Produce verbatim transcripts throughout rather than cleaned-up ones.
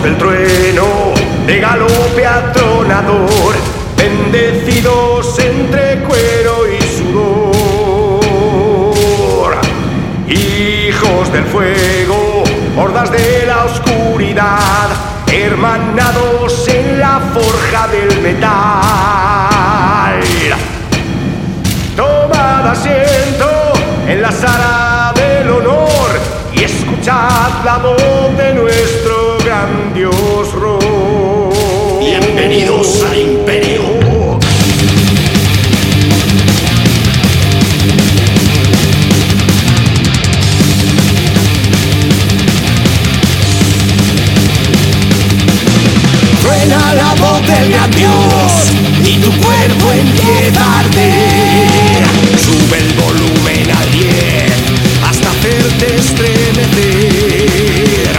del trueno, de galope atronador, bendecidos entre cuero y sudor. Hijos del fuego, hordas de la oscuridad, hermanados en la forja del metal. Tomad asiento en la sala del honor y escuchad la voz de nuestro gran dios Ro. Bienvenidos al Imperio. Suena la voz del gran dios y tu cuerpo empieza a arder. Sube el volumen al diez hasta hacerte estremecer.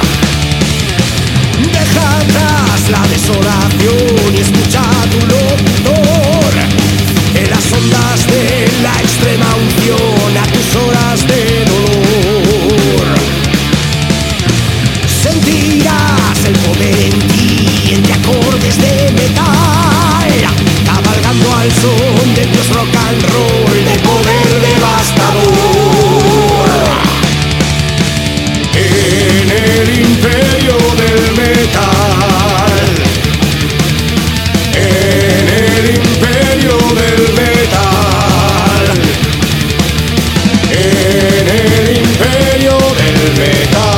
Deja atrás la desolación y escucha tu locutor en las ondas de la extrema unción a tus horas de dolor. Sentirás el poder en ti entre acordes de metal, cabalgando al son de Dios rock and roll de poder devastador. En el imperio del metal, en el imperio del metal, en el imperio del metal.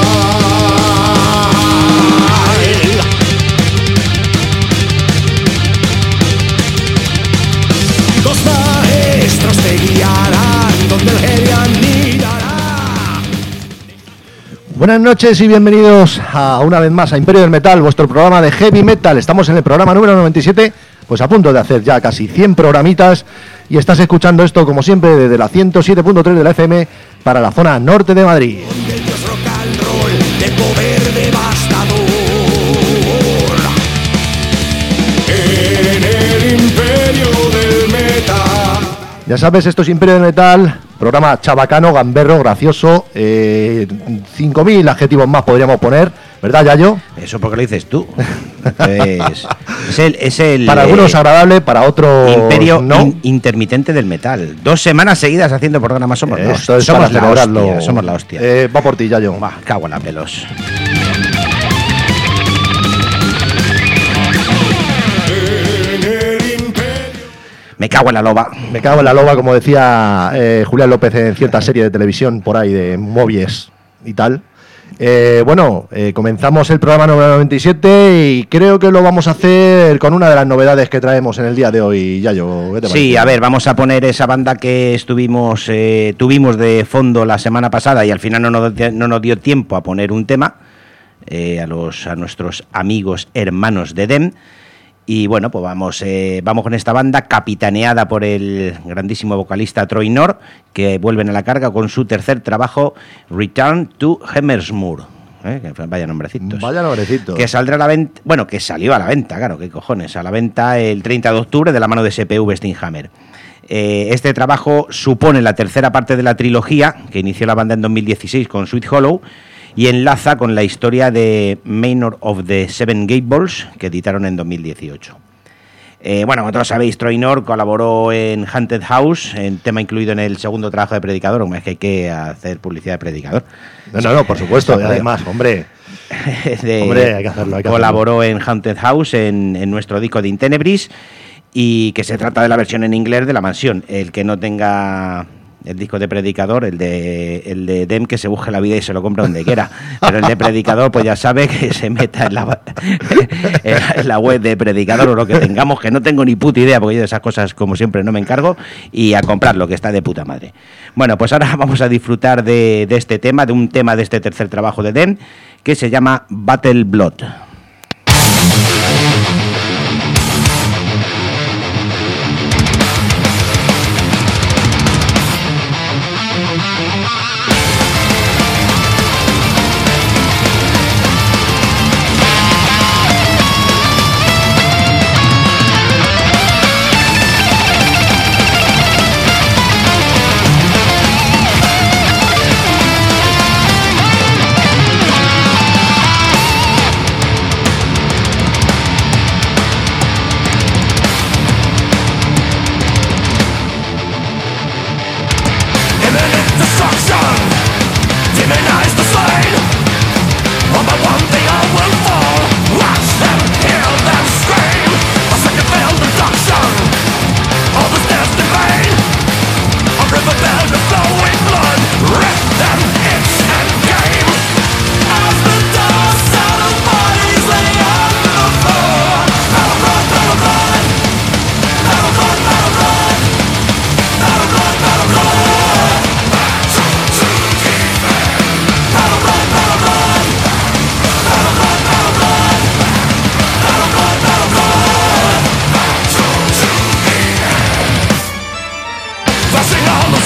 Dos maestros te guiarán donde el heavy mirará. Buenas noches y bienvenidos a una vez más a Imperio del Metal, vuestro programa de heavy metal. Estamos en el programa número noventa y siete, pues a punto de hacer ya casi cien programitas, y estás escuchando esto como siempre desde la ciento siete punto tres de la F M para la zona norte de Madrid. Del dios rock and roll de poder devastador. En el imperio del metal. Ya sabes, esto es Imperio del Metal, programa chabacano, gamberro, gracioso, eh, cinco mil adjetivos más podríamos poner, ¿verdad, Yayo? Eso porque lo dices tú. Es, es el, es el Para algunos eh, agradable, para otros imperio no. in- intermitente del metal. Dos semanas seguidas haciendo programas somos. Eh, no, Esto es somos para la celebrarlo. hostia, somos la hostia. Eh, va por ti, Yayo. Va, cago en la pelos. Me cago en la loba. Me cago en la loba, como decía eh, Julián López en cierta serie de televisión por ahí, de Movies y tal. Eh, bueno, eh, comenzamos el programa número noventa y siete y creo que lo vamos a hacer con una de las novedades que traemos en el día de hoy, Yayo. ¿Qué te Sí, parece? a ver, vamos a poner esa banda que estuvimos eh, tuvimos de fondo la semana pasada y al final no nos, no nos dio tiempo a poner un tema eh, a los a nuestros amigos hermanos de Dem. Y bueno, pues vamos, eh, vamos con esta banda capitaneada por el grandísimo vocalista Troy Nord, que vuelven a la carga con su tercer trabajo, Return to Hammersmoor. ¿Eh? Que vaya nombrecitos. Vaya nombrecito. Que saldrá a la venta, bueno, que salió a la venta, claro, qué cojones, a la venta el treinta de octubre de la mano de S P V Stinghammer. Eh, este trabajo supone la tercera parte de la trilogía que inició la banda en dos mil dieciséis con Sweet Hollow, y enlaza con la historia de Manor of the Seven Gables, que editaron en dos mil dieciocho. Eh, bueno, como todos sabéis, Troy Nord colaboró en Haunted House, en tema incluido en el segundo trabajo de Predicador. Hombre, es que hay que hacer publicidad de Predicador. No, no, no, por supuesto, y además, hombre, de, hombre, hay que hacerlo, hay que colaboró hacerlo. en Haunted House, en, en nuestro disco de Intenebris, y que se trata de la versión en inglés de La Mansión. El que no tenga el disco de Predicador, el de el de Dem, que se busque la vida y se lo compra donde quiera, pero el de Predicador pues ya sabe que se meta en la, en la web de Predicador o lo que tengamos, que no tengo ni puta idea porque yo de esas cosas como siempre no me encargo, y a comprarlo, que está de puta madre. Bueno, pues ahora vamos a disfrutar de, de este tema, de un tema de este tercer trabajo de Dem, que se llama Battle Blood.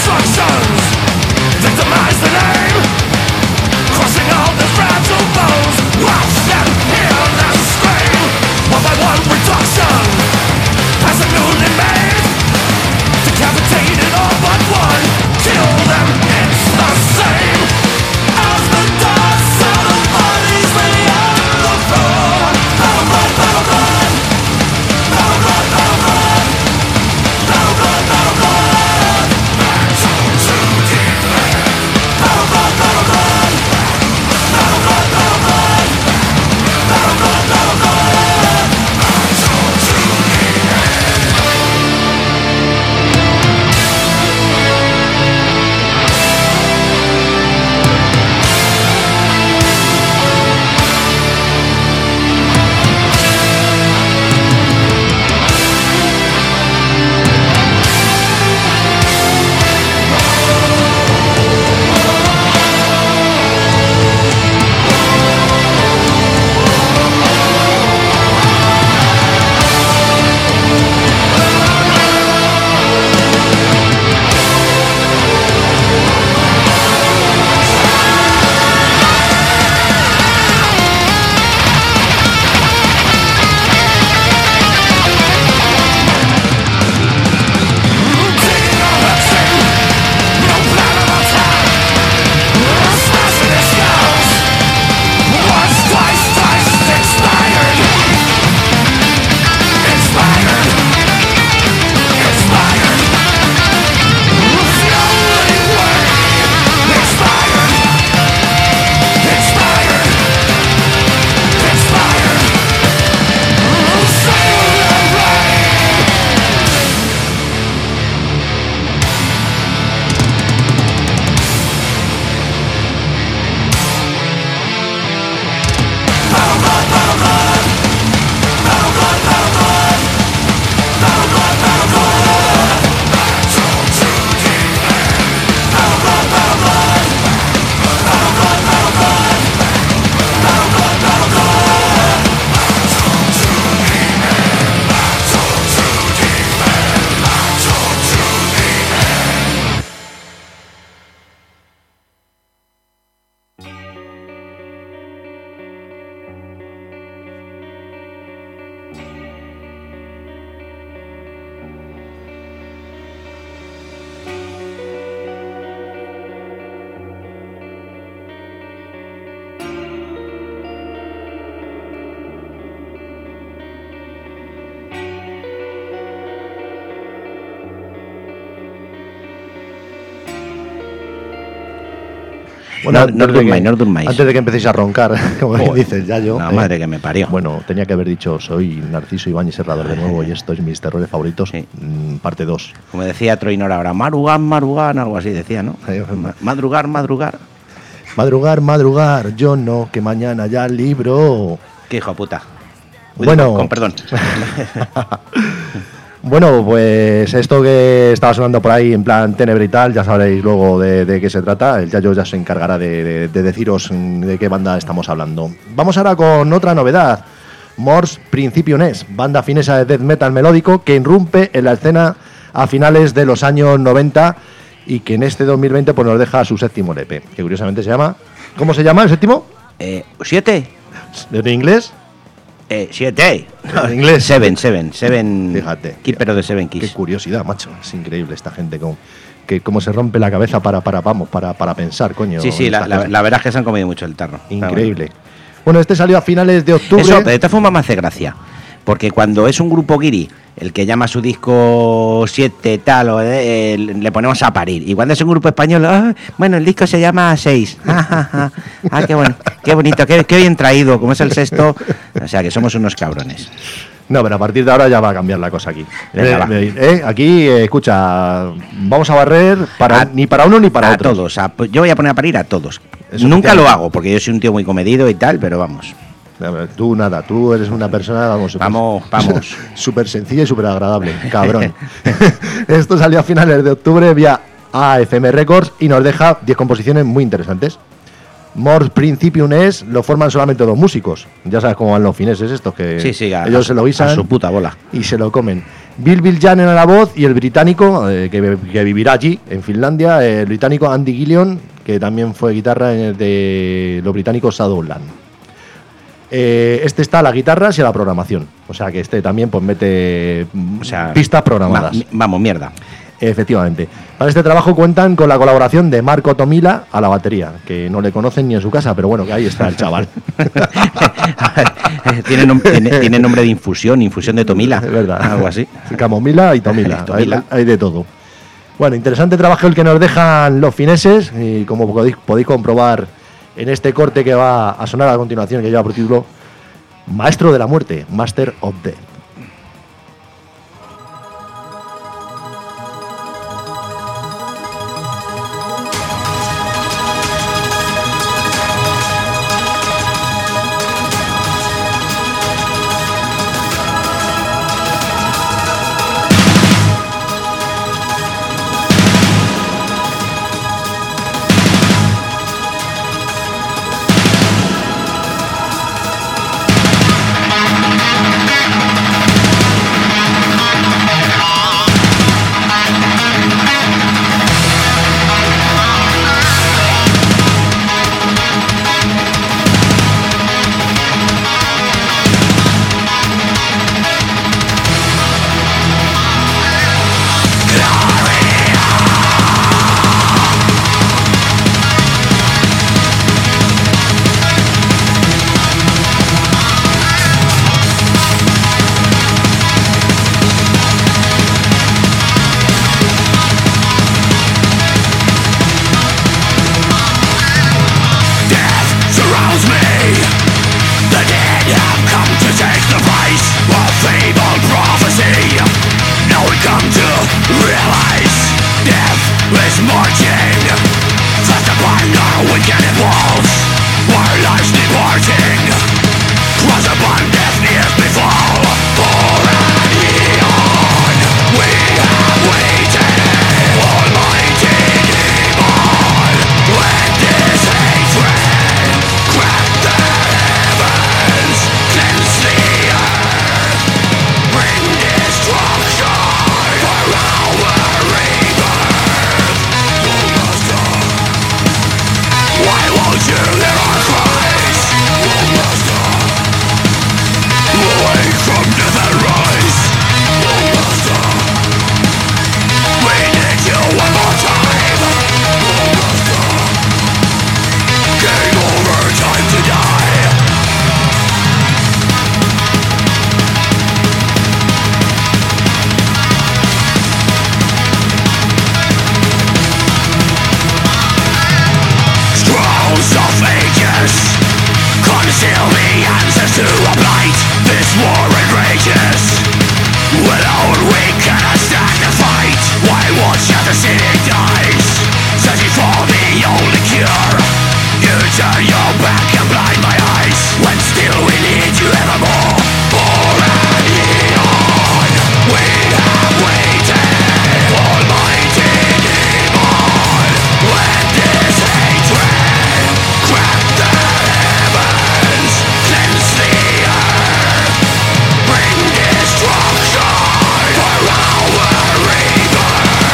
Bueno, no, no durmáis, no durmáis. Antes de que empecéis a roncar, como Joder, dices, ya yo. La eh, madre que me parió. Bueno, tenía que haber dicho, soy Narciso Ibáñez Serrador de nuevo y esto es mis terrores favoritos, Sí. mm, parte dos. Como decía Troinor ahora, madrugar, madrugar, algo así decía, ¿no? Ma- Madrugar, madrugar. Madrugar, madrugar, yo no, que mañana ya libro. Qué hijo de puta. Uy, Bueno. digo, con perdón. Bueno, pues esto que estaba sonando por ahí en plan Tenebre y tal, ya sabréis luego de, de qué se trata. El Yayo ya se encargará de, de, de deciros de qué banda estamos hablando. Vamos ahora con otra novedad. Mors Principio N E S, banda finesa de death metal melódico que irrumpe en la escena a finales de los años noventa y que en este dos mil veinte pues, nos deja su séptimo L P, que curiosamente se llama... ¿Cómo se llama el séptimo? Eh, ¿Siete? ¿En inglés? Eh, siete. En inglés. Seven, seven, seven. Fíjate. Keeper de Seven Qué Keys. curiosidad, macho. Es increíble esta gente con que cómo se rompe la cabeza para para vamos para para pensar, coño. Sí, sí, en la, estas la, cosas. la verdad es que se han comido mucho el tarro. Increíble. Bueno, este salió a finales de octubre. Eso, de esta forma me hace gracia. Porque cuando es un grupo guiri, el que llama su disco siete tal, o eh, le ponemos a parir. Y cuando es un grupo español, ah, bueno, el disco se llama seis. Ah, qué bueno, qué bonito, qué, qué bien traído, como es el sexto. O sea, que somos unos cabrones. No, pero a partir de ahora ya va a cambiar la cosa aquí. Venga, Eh, va. eh, eh, aquí, eh, escucha, vamos a barrer para A- ni para uno ni para a otro. todos. a- yo voy a poner a parir a todos. Eso Nunca efectivamente. lo hago, porque yo soy un tío muy comedido y tal, pero vamos. Tú nada, tú eres una persona, vamos, super- Vamos, vamos. súper sencilla y súper agradable, cabrón. Esto salió a finales de octubre vía A F M Records y nos deja diez composiciones muy interesantes. Mors Principium N E S lo forman solamente dos músicos. Ya sabes cómo van los fineses estos, que Sí, sí, a, ellos se lo a guisan su puta bola. y se lo comen. Bill Bill Jannen a la voz y el británico, eh, que, que vivirá allí, en Finlandia, eh, el británico Andy Gillion, que también fue guitarra en el de los británicos Shadowland. Eh, este está a las guitarras y a la programación, o sea que este también pues mete O sea, pistas programadas. va- vamos, mierda. Efectivamente. Para este trabajo cuentan con la colaboración de Marco Tomila a la batería, que no le conocen ni en su casa, pero bueno, que ahí está el chaval. tiene, nom- tiene, tiene nombre de infusión, infusión de Tomila. Es verdad. Algo así. Camomila y Tomila. Tomila. Hay, hay de todo. Bueno, interesante trabajo el que nos dejan los fineses, y como podéis, podéis comprobar en este corte que va a sonar a continuación, que lleva por título Maestro de la Muerte, Master of Death.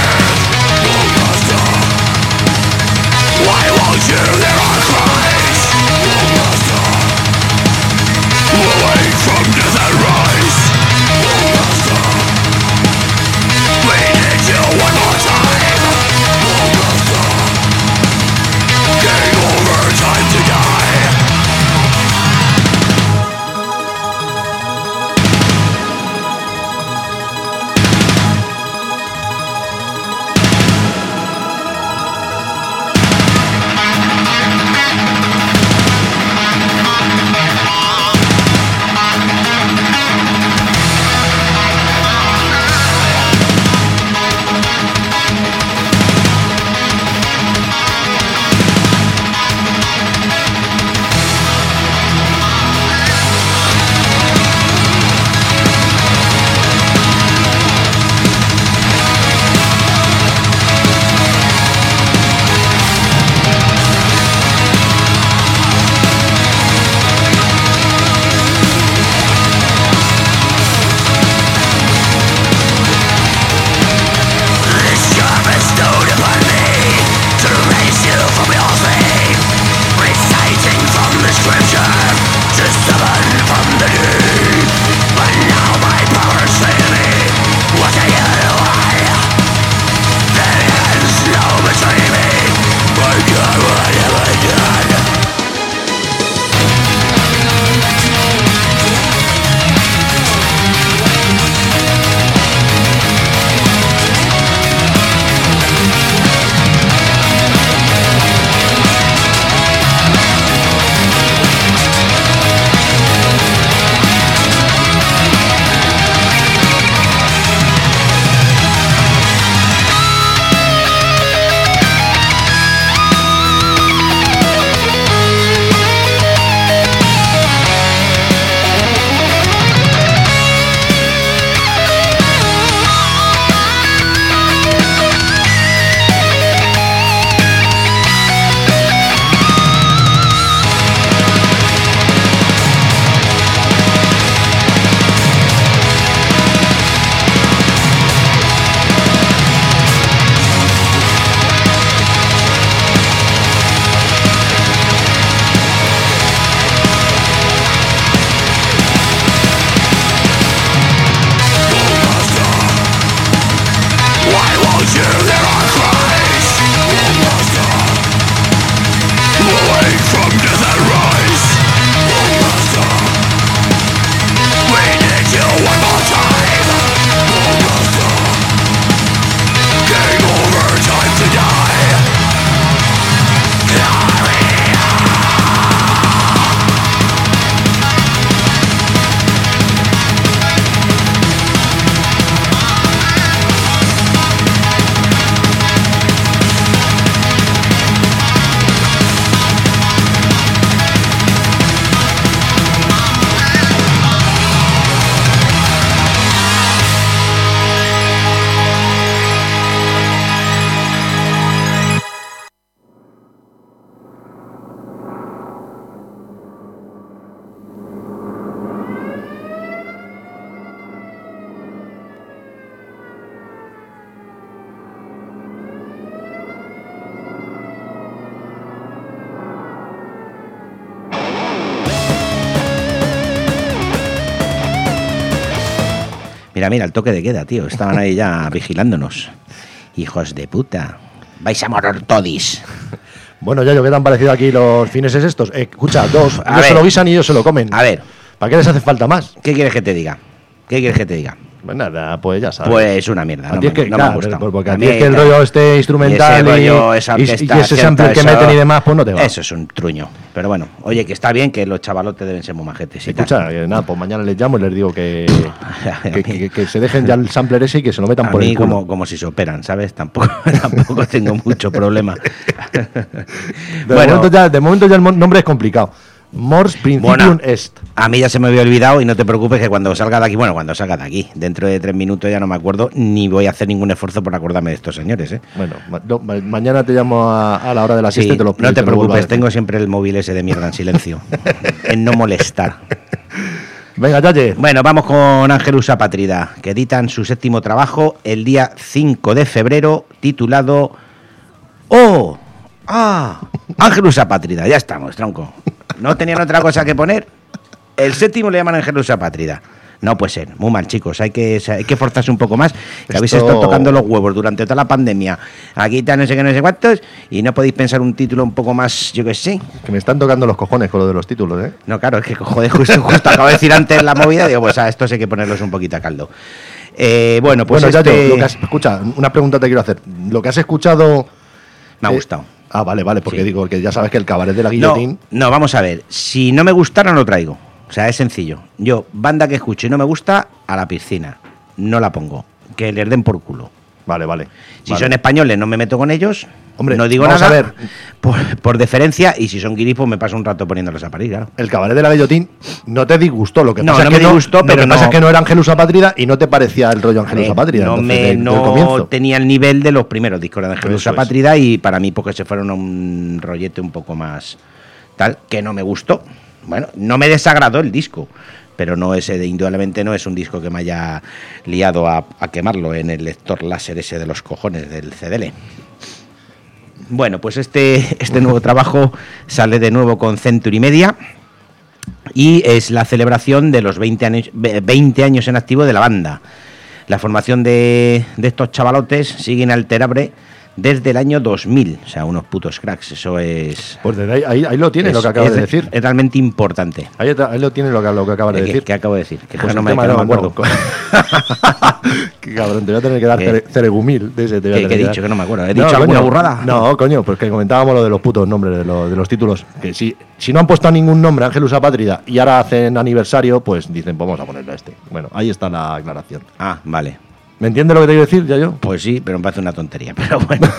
Why won't you hear our cries? Mira, mira, el toque de queda, tío. Estaban ahí ya vigilándonos. Hijos de puta. Vais a morir todis. Bueno, Yayo, ¿qué te han parecido aquí los fineses estos? Eh, escucha, dos. A Ellos ver. se lo guisan y ellos se lo comen. A ver, ¿Para qué les hace falta más? ¿qué quieres que te diga? ¿Qué quieres que te diga? Pues nada, pues ya sabes. Pues una mierda. A No ti es me, que, no claro, me gusta. porque a A ti mí, es que el claro, rollo este instrumental ese y, rollo, esa y- orquesta, y ese cierta, sample que eso- meten y demás, pues no te va. Eso es un truño. Pero bueno, oye, que está bien que los chavalotes deben ser muy majetes. y tal. Escucha, que nada, pues mañana les llamo y les digo que, A que, mí- que- que se dejen ya el sampler ese y que se lo metan A por mí el culo. como, como si se operan, ¿sabes? Tampoco, tampoco tengo mucho problema. De, momento ya, de momento ya el mo- nombre es complicado. Mors Principium Bueno, Est. a mí ya se me había olvidado y no te preocupes que cuando salga de aquí, bueno, cuando salga de aquí, dentro de tres minutos ya no me acuerdo, ni voy a hacer ningún esfuerzo por acordarme de estos señores, ¿eh? Bueno, ma- no, ma- mañana te llamo a, a la hora de la Sí, siesta y te lo no y te lo vuelvo a preocupes, decir. tengo siempre el móvil ese de mierda en silencio, en no molestar. Venga, Yaye. Bueno, vamos con Ángelus Apátrida, que editan su séptimo trabajo el día cinco de febrero, titulado ¡Oh! ¡Ah! Ángelus Apátrida, ya estamos, tronco. ¿No tenían otra cosa que poner? El séptimo le llaman Ángelus Apátrida. No puede ser, muy mal, chicos, hay que, hay que forzarse un poco más, que habéis Esto- estado tocando los huevos durante toda la pandemia. Aquí está no sé qué, no sé cuántos, y no podéis pensar un título un poco más, yo qué sé. Que me están tocando los cojones con lo de los títulos, ¿eh? No, claro, es que joder, justo, justo acabo de decir antes la movida, digo, pues a estos hay que ponerlos un poquito a caldo. Eh, bueno, pues bueno, este... Yayo, lo que has- escucha, una pregunta te quiero hacer. Lo que has escuchado... me ha eh, gustado. Ah, vale, vale, porque Sí. digo que ya sabes que el cabaret de la No, guillotín... no, vamos a ver, si no me gustara no lo traigo. O sea, es sencillo. Yo, banda que escucho y no me gusta, a la piscina. No la pongo. Que les den por culo. Vale, vale. Si vale. son españoles, no me meto con ellos. Hombre, no digo vamos nada. a ver. Por, por deferencia, y si son guiris, pues me paso un rato poniéndolos a parir, claro. El cabaret de la guillotín no te disgustó, lo que No, pasa no es que me disgustó, lo pero que pasa no- es que no era Ángelus Apátrida y no te parecía el rollo Ángelus Eh, Apátrida. no entonces, me, de- del no comienzo. tenía el nivel de los primeros discos de Ángelus Eso es. Apátrida y para mí porque se fueron a un rollete un poco más tal, que no me gustó. Bueno, no me desagradó el disco, pero no ese de, indudablemente no es un disco que me haya liado a, a quemarlo en el lector láser ese de los cojones del C D L. Bueno, pues este, este nuevo trabajo sale de nuevo con Century Media y es la celebración de los veinte años, veinte años en activo de la banda. La formación de, de estos chavalotes sigue inalterable desde el año dos mil, o sea, unos putos cracks, eso es... Pues desde ahí, ahí, ahí lo tiene es- lo que acabas es- de decir. Es realmente importante. Ahí, está- ahí lo tiene lo que, lo que acabas de ¿Qué, decir. qué acabo de decir? Que Pues no el me, tema que no no, me acuerdo. no. Qué cabrón, te voy a tener que dar ¿Qué? cere- ceregumil de ese. Te voy a ¿Qué- tener qué he que dar. dicho? Que no me acuerdo. ¿He dicho alguna coño, burrada? No, coño, pues que comentábamos lo de los putos nombres de, los- de los títulos. Que si, si no han puesto ningún nombre Ángelus Apátrida y ahora hacen aniversario, pues dicen, pues vamos a ponerle a este. Bueno, ahí está la aclaración. Ah, vale. ¿Me entiendes lo que te quiero decir, Yayo? Pues sí, pero me parece una tontería, pero bueno.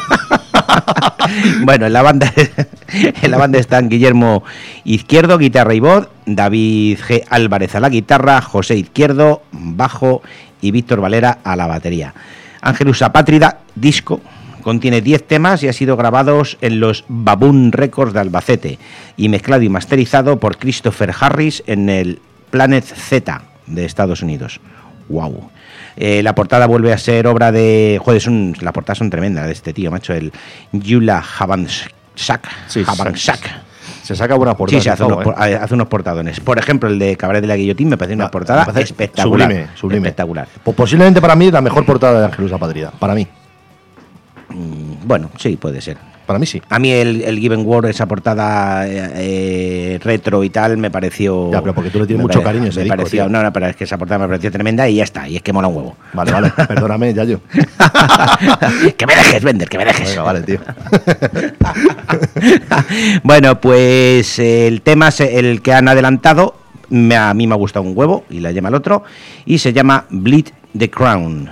Bueno, en la banda en la banda están Guillermo Izquierdo, guitarra y voz, David G. Álvarez a la guitarra, José Izquierdo, bajo y Víctor Valera a la batería. Ángelus Apátrida, disco, contiene diez temas y ha sido grabados en los Baboon Records de Albacete y mezclado y masterizado por Christopher Harris en el Planet Z de Estados Unidos. Wow. Eh, la portada vuelve a ser obra de... Joder, es un- las portadas son tremendas de este tío, macho, el Yula Havansak. Sí, Havansak. Se saca buena Sí, portada. se hace unos, por- hace unos portadones. Por ejemplo, el de Cabaret de la Guillotín me parece una Ah, portada me parece espectacular. sublime, sublime. Espectacular. Pues posiblemente para mí es la mejor portada de Ángelus Apátrida. Para mí. Mm, Bueno, sí, puede ser. Para mí sí. A mí el, el Given Word, esa portada eh, eh, retro y tal, me pareció... Ya, pero porque tú le tienes me mucho pare- cariño a ese me disco, pareció, tío. No, no, pero es que esa portada me pareció tremenda y ya está, y es que mola un huevo. Vale, vale. Perdóname, Yayo. Que me dejes, Bender, que me dejes. Venga, vale, tío. Bueno, pues eh, el tema es el que han adelantado, me- a mí me ha gustado un huevo y la llama el otro, y se llama Bleed the Crown.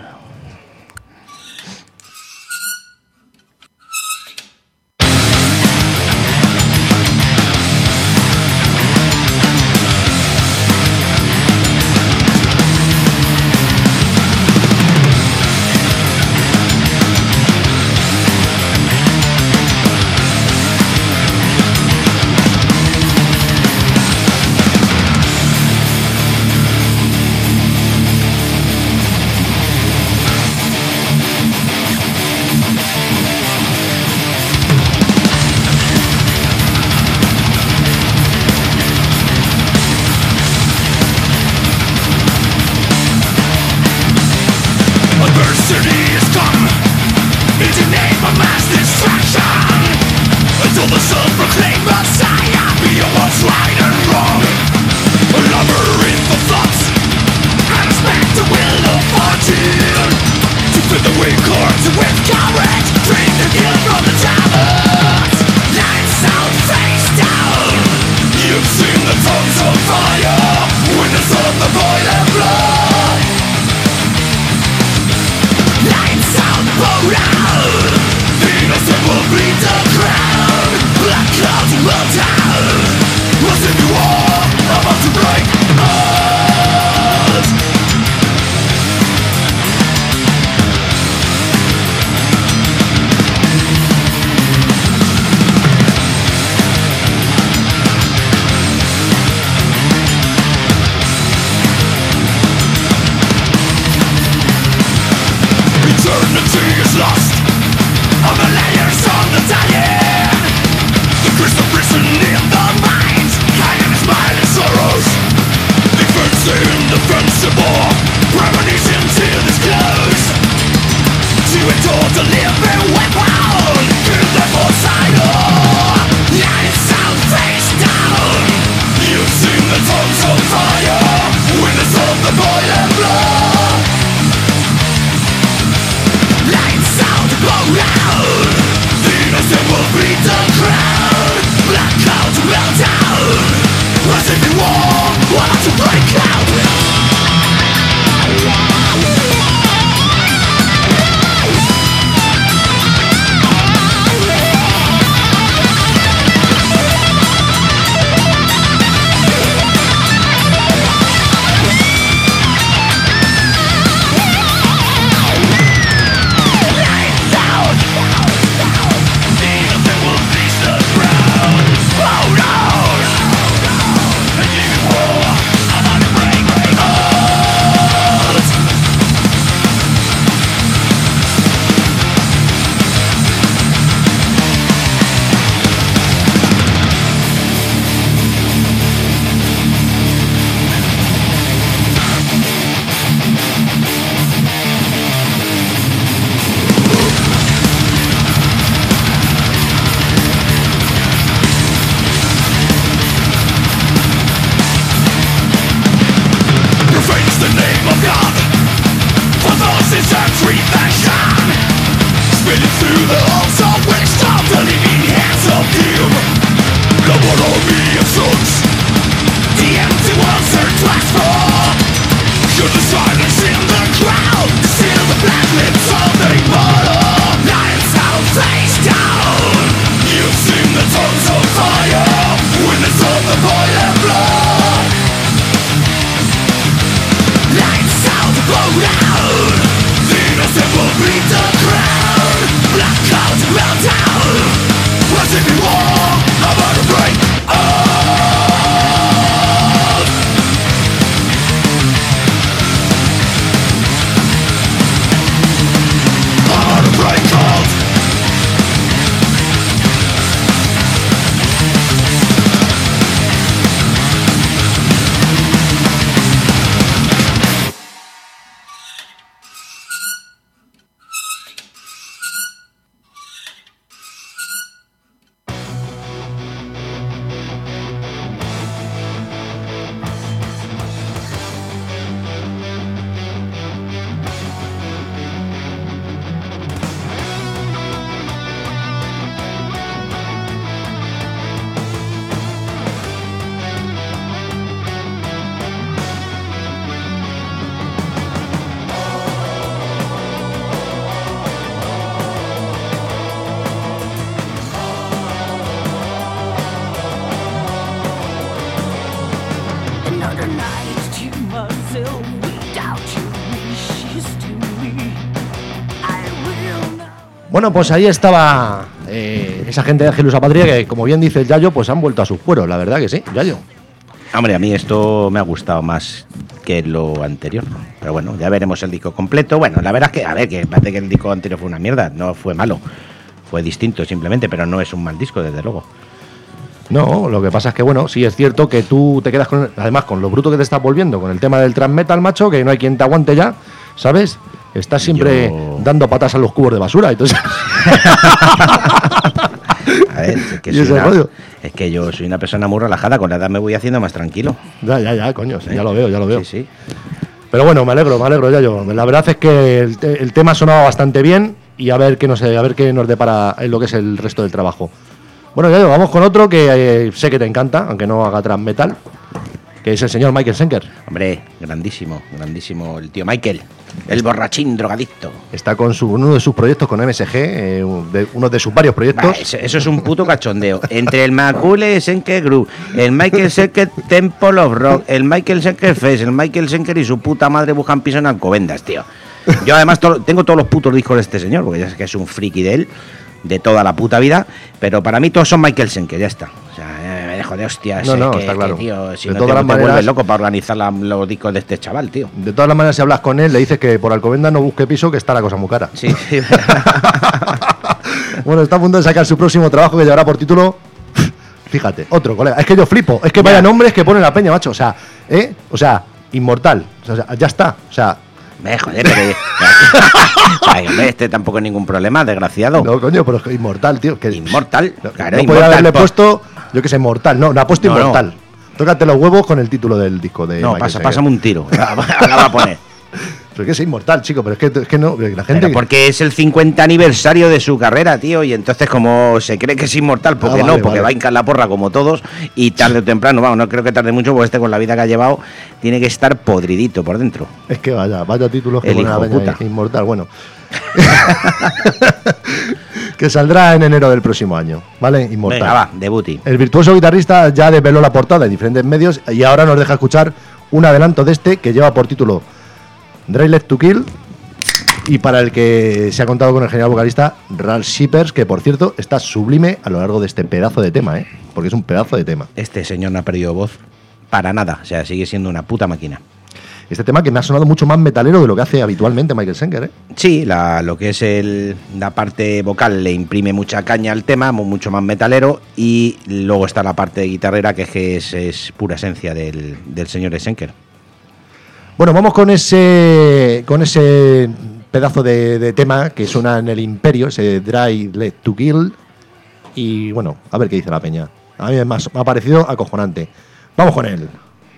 Bueno, pues ahí estaba eh, esa gente de Angelus Apatria que, como bien dice el Yayo, pues han vuelto a sus fueros, la verdad que sí, Yayo. Hombre, a mí esto me ha gustado más que lo anterior, pero bueno, ya veremos el disco completo. Bueno, la verdad es que, a ver, que parece que el disco anterior fue una mierda, no fue malo, fue distinto simplemente, pero no es un mal disco, desde luego. No, lo que pasa es que, bueno, sí es cierto que tú te quedas con, además, con lo bruto que te estás volviendo, con el tema del thrash metal, macho, que no hay quien te aguante ya, ¿sabes? Estás siempre Yo... dando patas a los cubos de basura, entonces... A ver, es que, ¿Y soy ese una- rollo? es que yo soy una persona muy relajada, con la edad me voy haciendo más tranquilo. Ya, ya, ya, coño, sí, ¿Eh? ya lo veo, ya lo veo. Sí, sí. Pero bueno, me alegro, me alegro, ya yo. La verdad es que el, te- el tema sonaba bastante bien y a ver qué nos, a ver qué nos depara en lo que es el resto del trabajo. Bueno, ya yo, vamos con otro que eh, sé que te encanta, aunque no haga trap metal, que es el señor Michael Schenker. Hombre, grandísimo, grandísimo el tío Michael, el borrachín drogadicto. Está con su, uno de sus proyectos con M S G, eh, de- uno de sus varios Bah, proyectos. eso, eso es un puto cachondeo. Entre el Macule Schenker Group, el Michael Schenker Temple of Rock, el Michael Schenker Fest, el Michael Schenker y su puta madre buscan piso en Alcobendas, tío. Yo además to- tengo todos los putos discos de este señor, porque ya sé que es un friki de él, de toda la puta vida, pero para mí todos son Michael Schenker, ya está. O sea, eh, me dejo de hostias. No, eh, no, que, está claro. que, tío, si De no todas te, las las te maneras- vuelves loco para organizar la- los discos de este chaval, tío. De todas las maneras, si hablas con él, le dices que por Alcobendas no busque piso, que está la cosa muy cara. Sí, sí. Bueno, está a punto de sacar su próximo trabajo que llevará por título. Fíjate, otro colega. Es que yo flipo. Es que vaya Ya. nombres que pone la peña, macho. O sea, ¿eh? O sea, inmortal. O sea, ya está. O sea, Me joder, pero... Ay, hombre, este tampoco es ningún problema, desgraciado. no, coño, pero es que inmortal, tío. Que Inmortal, No, claro, no podía inmortal, haberle pues. puesto, yo que sé, mortal. No, no ha puesto No, no. inmortal. Tócate los huevos con el título del disco de No, Michael pasa, Schenker. pásame un tiro. Ahora va a poner. Pero es que es inmortal, chico. Pero es que, es que no. La gente. Pero porque es el cincuenta aniversario de su carrera, tío, y entonces como se cree que es inmortal, porque Ah, vale, no, porque vale. va a hincar la porra como todos, y tarde o temprano, vamos, no creo que tarde mucho, porque este con la vida que ha llevado tiene que estar podridito por dentro. Es que vaya, vaya títulos que El pone la hijo peña puta. inmortal. Bueno. Que saldrá en enero del próximo año, ¿vale? Inmortal. Venga, va, debuti. El virtuoso guitarrista ya desveló la portada en diferentes medios y ahora nos deja escuchar un adelanto de este que lleva por título Drive Left to Kill, y para el que se ha contado con el genial vocalista Ralph Shippers, que por cierto está sublime a lo largo de este pedazo de tema, ¿eh? Porque es un pedazo de tema. Este señor no ha perdido voz para nada, o sea, sigue siendo una puta máquina. Este tema que me ha sonado mucho más metalero de lo que hace habitualmente Michael Schenker, ¿eh? Sí, la, lo que es el, la parte vocal le imprime mucha caña al tema, mu- mucho más metalero, y luego está la parte de guitarrera que es, que es, es pura esencia del, del señor Schenker. Bueno, vamos con ese con ese pedazo de, de tema que suena en el Imperio, ese Drive Left to Kill. Y bueno, a ver qué dice la peña. A mí me ha, me ha parecido acojonante. Vamos con él.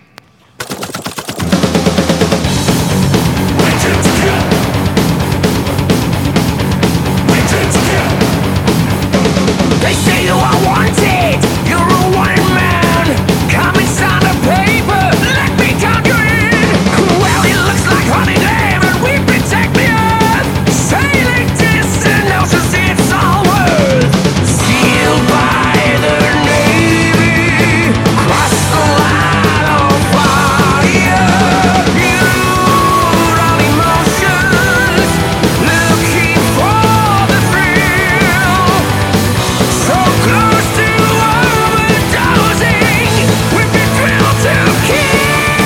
They say you are wanted, you're a one man. Come and sign a paper, let me count you in. Well, it looks like honey game, and we protect the earth. Sailing distant oceans, it's all worth. Sealed by the Navy, cross the line of fire. You're all emotions, looking for the thrill. So close to overdosing, we've been drilled to kill.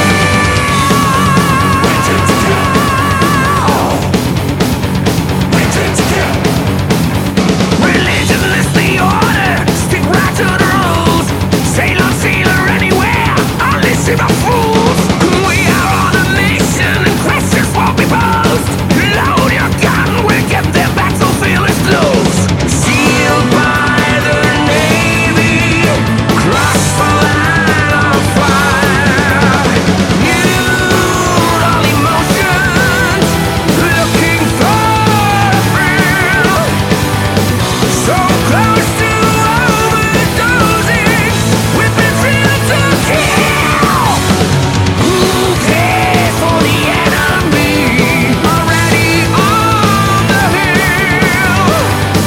Waiting to kill. Waiting to kill. Religion is the order, stick right to the rules. Sailor, sailor, anywhere, only see my fools. We are on a mission and questions won't be posed. Load your gun, we'll get their battlefield is close. Sealed by the Navy, cross the line of fire. Mute all emotions, looking for a thrill. So close to overdosing, we've been drilled to kill. Who cares for the enemy? Already on the hill.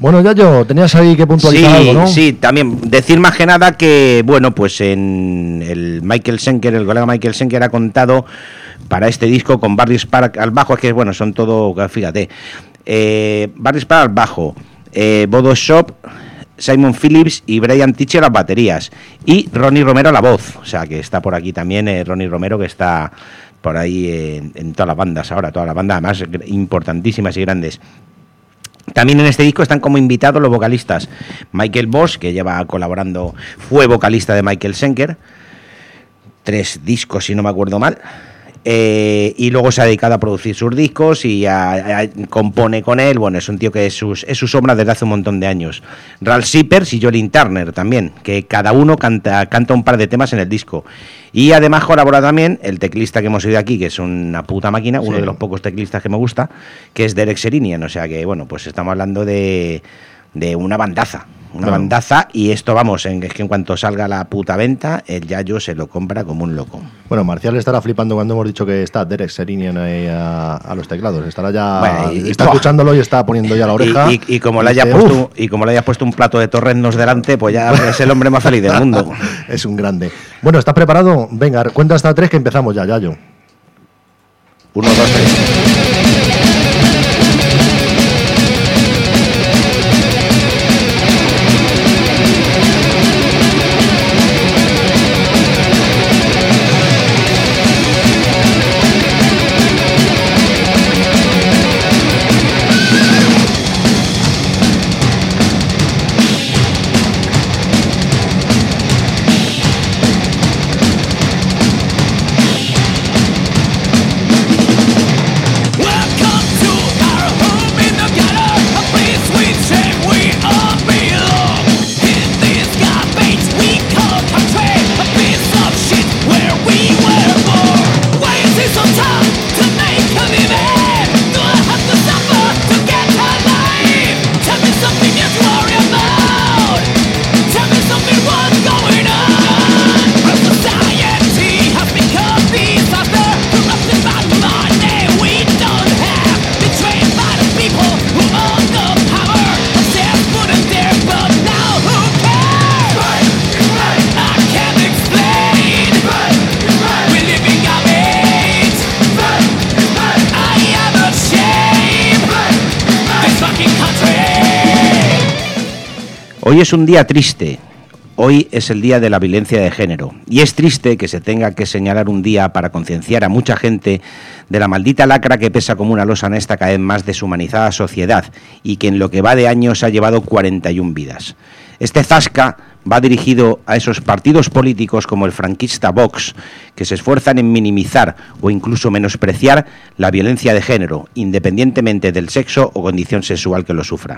Bueno, Yayo, tenías ahí que puntualizar sí, algo, ¿no? Sí, también decir más que nada que, bueno, pues en el Michael Schenker, el colega Michael Schenker ha contado para este disco con Barry Spark al bajo, es que, bueno, son todo, fíjate, eh, Barry Spark al bajo, eh, Bodo Shop, Simon Phillips y Brian Tichy a las baterías, y Ronnie Romero a la voz, o sea, que está por aquí también eh, Ronnie Romero, que está por ahí en, en todas las bandas ahora, todas las bandas además importantísimas y grandes. También en este disco están como invitados los vocalistas Michael Bosch, que lleva colaborando, fue vocalista de Michael Schenker, tres discos si no me acuerdo mal, eh, y luego se ha dedicado a producir sus discos y a, a, compone con él. Bueno, es un tío que es, sus, es su sombra desde hace un montón de años. Ralph Shippers y Jolene Turner también, que cada uno canta, canta un par de temas en el disco. Y además colabora también el teclista que hemos oído aquí, que es una puta máquina, uno sí. de los pocos teclistas que me gusta, que es Derek Sherinian. O sea que, bueno, pues estamos hablando de, de una bandaza, una bueno. bandaza, y esto, vamos, en, es que en cuanto salga la puta venta, el Yayo se lo compra como un loco. Bueno, Marcial estará flipando cuando hemos dicho que está Derek Sherinian ahí a, a los teclados. Estará ya, bueno, y, está y, escuchándolo y está poniendo ya la oreja. Y, y, y, como, le haya dice, puesto, y como le hayas puesto un plato de torreznos delante, pues ya es el hombre más feliz del mundo. Es un grande. Bueno, ¿estás preparado? Venga, cuenta hasta tres que empezamos ya, Yayo. Uno, dos, tres. Hoy es un día triste, hoy es el día de la violencia de género, y es triste que se tenga que señalar un día para concienciar a mucha gente de la maldita lacra que pesa como una losa en esta cada vez más deshumanizada sociedad y que en lo que va de años ha llevado cuarenta y una vidas. Este zasca va dirigido a esos partidos políticos como el franquista Vox, que se esfuerzan en minimizar o incluso menospreciar la violencia de género, independientemente del sexo o condición sexual que lo sufra.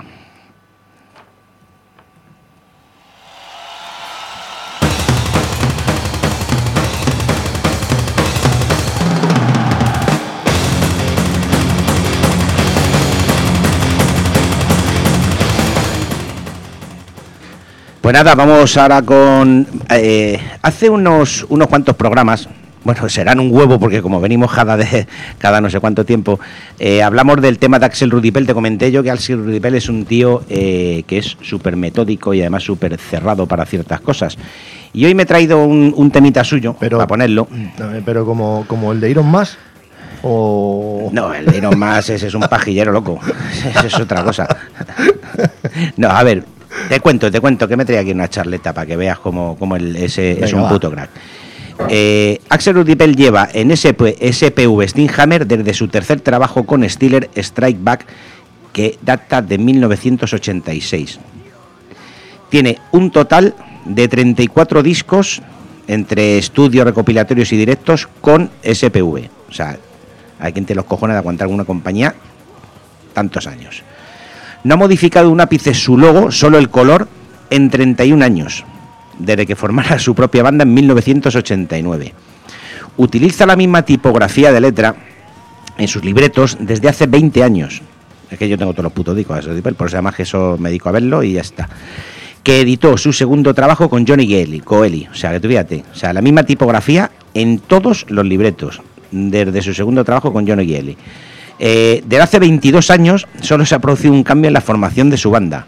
Pues nada, vamos ahora con... Eh, hace unos, unos cuantos programas, bueno, serán un huevo porque como venimos cada, de, cada no sé cuánto tiempo, eh, hablamos del tema de Axel Rudipel. Te comenté yo que Axel Rudipel es un tío eh, que es súper metódico y además súper cerrado para ciertas cosas. Y hoy me he traído un, un temita suyo pero, para ponerlo. Pero como, como el de Iron Mask o... No, el de Iron Mask ese es un pajillero loco, ese es otra cosa. No, a ver... Te cuento, te cuento, que me traía aquí una charleta para que veas cómo, cómo el, ese Venga, es un va. puto crack. Eh, Axel Rudipel lleva en S P V Steamhammer desde su tercer trabajo con Steeler Strike Back, que data de mil novecientos ochenta y seis. Tiene un total de treinta y cuatro discos entre estudios recopilatorios y directos con S P V. O sea, hay quien te los cojones de aguantar una compañía tantos años. No ha modificado un ápice su logo, solo el color, en treinta y un años, desde que formara su propia banda en mil novecientos ochenta y nueve. Utiliza la misma tipografía de letra en sus libretos desde hace veinte años. Es que yo tengo todos los putos discos, por eso además que eso me dedico a verlo y ya está. Que editó su segundo trabajo con Johnny Coeli, o sea, que tú fíjate, o sea, la misma tipografía en todos los libretos, desde su segundo trabajo con Johnny Coeli. Eh, desde hace veintidós años solo se ha producido un cambio en la formación de su banda.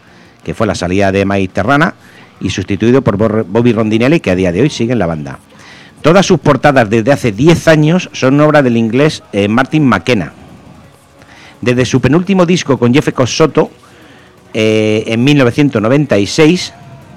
que fue la salida de Mike Terrana, y sustituido por Bobby Rondinelli, que a día de hoy sigue en la banda. Todas sus portadas desde hace diez años son obra del inglés eh, Martin McKenna. Desde su penúltimo disco con Jeff Soto, eh, en mil novecientos noventa y seis,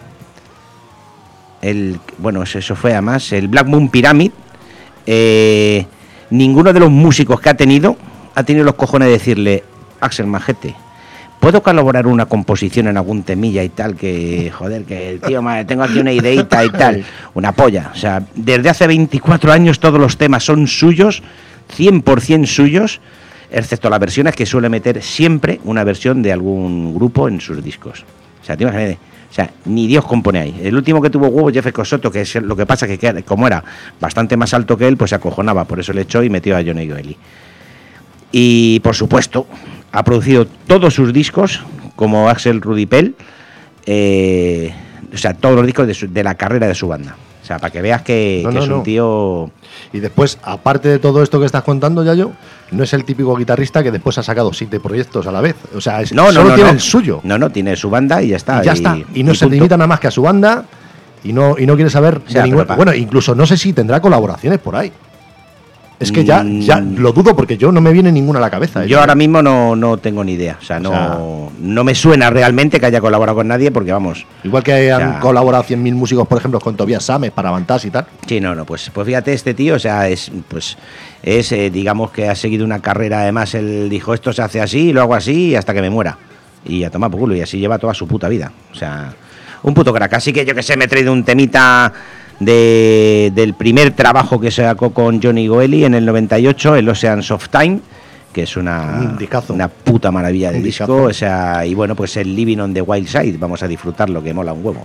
el, bueno, eso fue además el Black Moon Pyramid, eh, ninguno de los músicos que ha tenido ha tenido los cojones de decirle: Axel, majete, ¿puedo colaborar una composición en algún temilla y tal? Que, joder, que el tío, madre, tengo aquí una ideita y tal. Una polla. O sea, desde hace veinticuatro años todos los temas son suyos, cien por ciento suyos, excepto las versiones que suele meter siempre una versión de algún grupo en sus discos. O sea, te imaginas, o sea, ni Dios compone ahí. El último que tuvo huevo, Jeff Soto, que es lo que pasa que como era bastante más alto que él, pues se acojonaba, por eso le echó y metió a Johnny Goelli. Y, por supuesto, ha producido todos sus discos, como Axel Rudi Pell, eh, o sea, todos los discos de, su, de la carrera de su banda. O sea, para que veas que, no, que no, es un no. tío... Y después, aparte de todo esto que estás contando, Yayo, no es el típico guitarrista que después ha sacado siete proyectos a la vez. O sea, es, No, no, solo no, tiene no. el suyo. No, no, tiene su banda y ya está. Y ya y, está. Y no y se punto. limita nada más que a su banda y no, y no quiere saber O sea, de ningún... pero pa- Bueno, incluso no sé si tendrá colaboraciones por ahí. Es que ya, Mm. ya lo dudo porque yo no me viene ninguna a la cabeza. ¿eh? Yo ahora mismo no, no tengo ni idea. O sea, no, O sea- no me suena realmente que haya colaborado con nadie porque, vamos... Igual que han O sea- colaborado cien mil músicos, por ejemplo, con Tobias Samet para Vantas y tal. Sí, no, no, pues, pues fíjate, este tío, o sea, es, pues, es eh, digamos que ha seguido una carrera, además él dijo, esto se hace así, lo hago así hasta que me muera. Y a tomar por culo, y así lleva toda su puta vida. O sea, un puto crack. Así que yo que sé, me he traído un temita de, del primer trabajo que se sacó con Johnny Goelli en el noventa y ocho, el Oceans of Time, que es una, Un discazo. una puta maravilla de Un disco. discazo. O sea, y bueno, pues el Living on the Wild Side, vamos a disfrutarlo, que mola un huevo.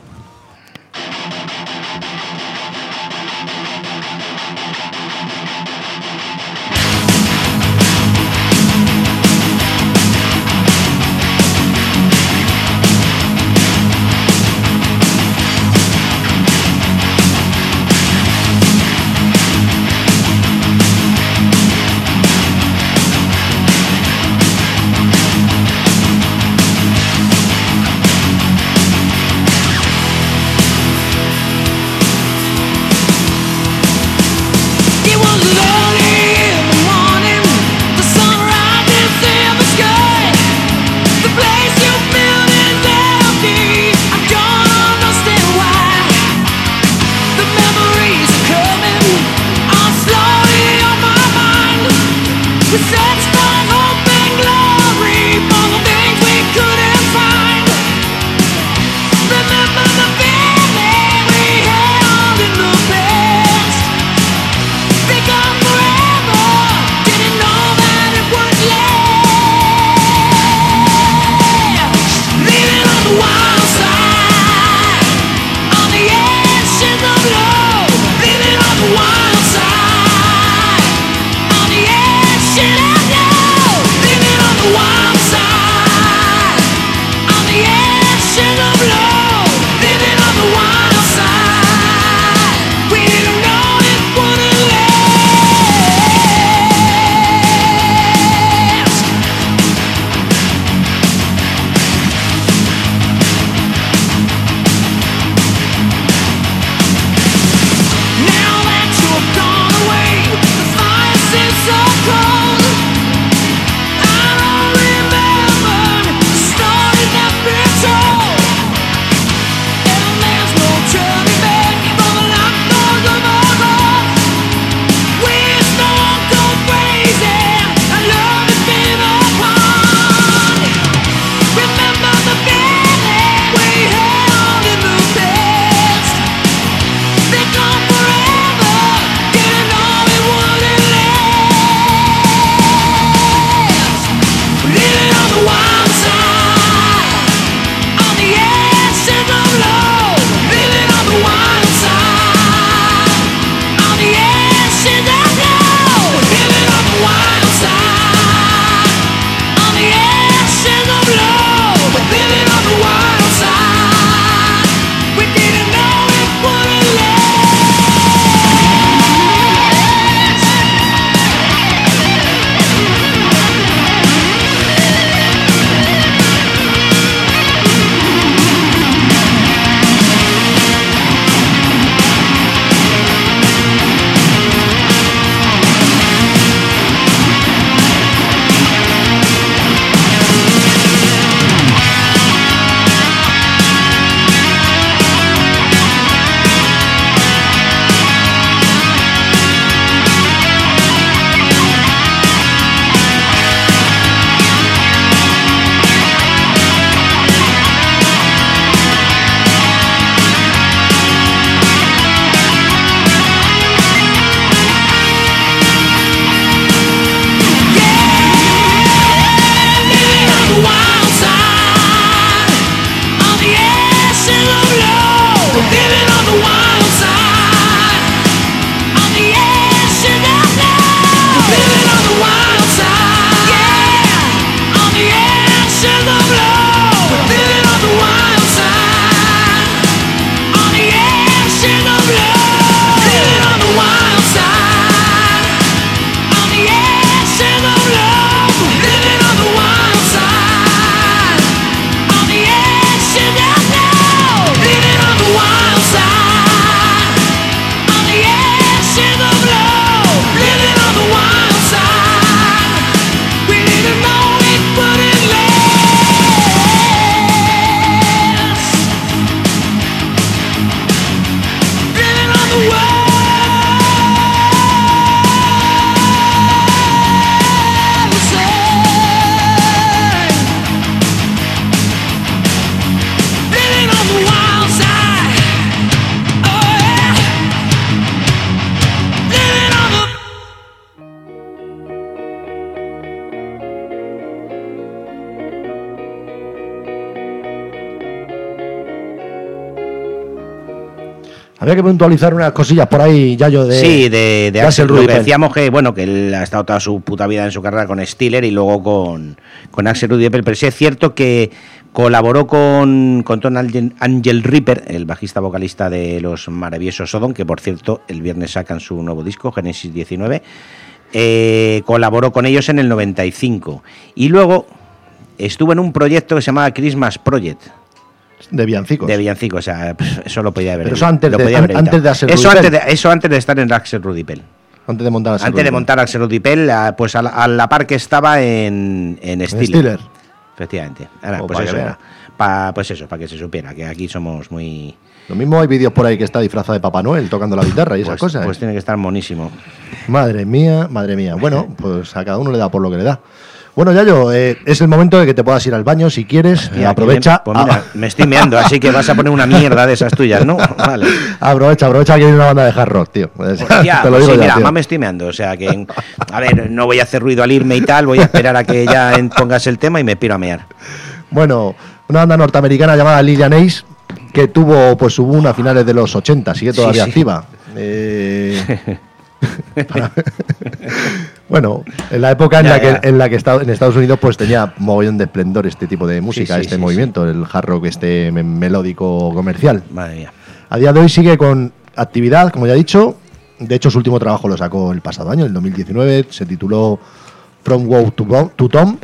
It was early in the morning, the sunrise is in the sky. The place you built is empty, I don't understand why. The memories are coming on slowly on my mind. We search for hope and glory, for the things we couldn't find. Remember the feeling we held in the past. They gone forever, didn't know that it would last. Living on the wild side, on the ashes of love. Living on the wild side, on the ashes of Había que puntualizar unas cosillas por ahí, ya yo de... Sí, de, de, de Axel, Axel lo que Rudipel. decíamos que, bueno, que él ha estado toda su puta vida en su carrera con Steeler y luego con, con Axel Rudipel, pero sí es cierto que colaboró con, con Tom Angel, Angel Ripper, el bajista vocalista de los maravillosos Sodom, que por cierto el viernes sacan su nuevo disco, Genesis diecinueve, eh, colaboró con ellos en el noventa y cinco y luego estuvo en un proyecto que se llamaba Christmas Project, De villancicos. de villancico, o sea, pff, eso lo podía haber. Pero eso antes lo de- podía haber an- antes evitado. de Axel eso Rudipel. antes de, eso antes de estar en Axel Rudipel. Antes de montar a Antes de montar Axel Rudipel, a- pues a la, a la par que estaba en, en Steeler. Steeler. Efectivamente. Ahora, O pues pa' que eso vea. era. Pa- pues eso, para que se supiera, que aquí somos muy... Lo mismo hay vídeos por ahí que está disfrazado de Papá Noel tocando la guitarra y esas Pues, cosas. pues tiene que estar monísimo. Madre mía, madre mía. Bueno, pues a cada uno le da por lo que le da. Bueno, Yayo, eh, es el momento de que te puedas ir al baño si quieres. Mira, aprovecha. aquí me- Pues mira, ah, me estoy meando, así que vas a poner una mierda de esas tuyas, ¿no? Vale. aprovecha, aprovecha que viene una banda de hard rock, tío. Hostia, te lo pues digo sí, ya, mira, tío. más me estoy meando. O sea que, a ver, no voy a hacer ruido al irme y tal, voy a esperar a que ya en- pongas el tema y me piro a mear. Bueno, una banda norteamericana llamada Lillian Ace, que tuvo pues su boom a finales de los ochenta, sigue todavía Sí, sí. activa. Eh, para- bueno, en la época en Ya, la que ya. en la que estaba en Estados Unidos pues tenía mogollón de esplendor este tipo de música, sí, este sí, movimiento, el hard rock este me- melódico comercial. Madre mía. A día de hoy sigue con actividad, como ya he dicho. De hecho, su último trabajo lo sacó el pasado año, el dos mil diecinueve. Se tituló From Wow to, Bo- to Tomb.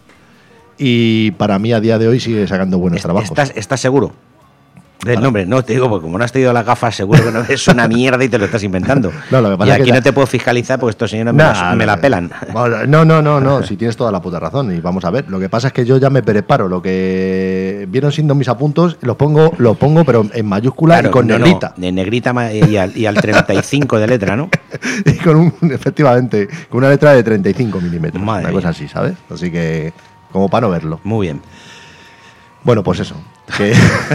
Y para mí, a día de hoy, sigue sacando buenos Est- trabajos. ¿Estás, estás seguro del nombre? No, te digo, porque como no has tenido las gafas, seguro que no es una mierda y te lo estás inventando. No, lo que pasa y es que aquí ya- no te puedo fiscalizar porque estos señores me, Nah, las- me no, la pelan. bueno, No, no, no, no, si tienes toda la puta razón. Y vamos a ver, lo que pasa es que yo ya me preparo. Lo que vieron siendo mis apuntos, los pongo, los pongo pero en mayúscula Claro, y con no, no, negrita. de negrita ma- y al, y al treinta y cinco de letra, ¿no? Y con un, efectivamente, con una letra de treinta y cinco milímetros. Madre una cosa mía. así, ¿sabes? Así que, como para no verlo. Muy bien. Bueno, pues eso. Que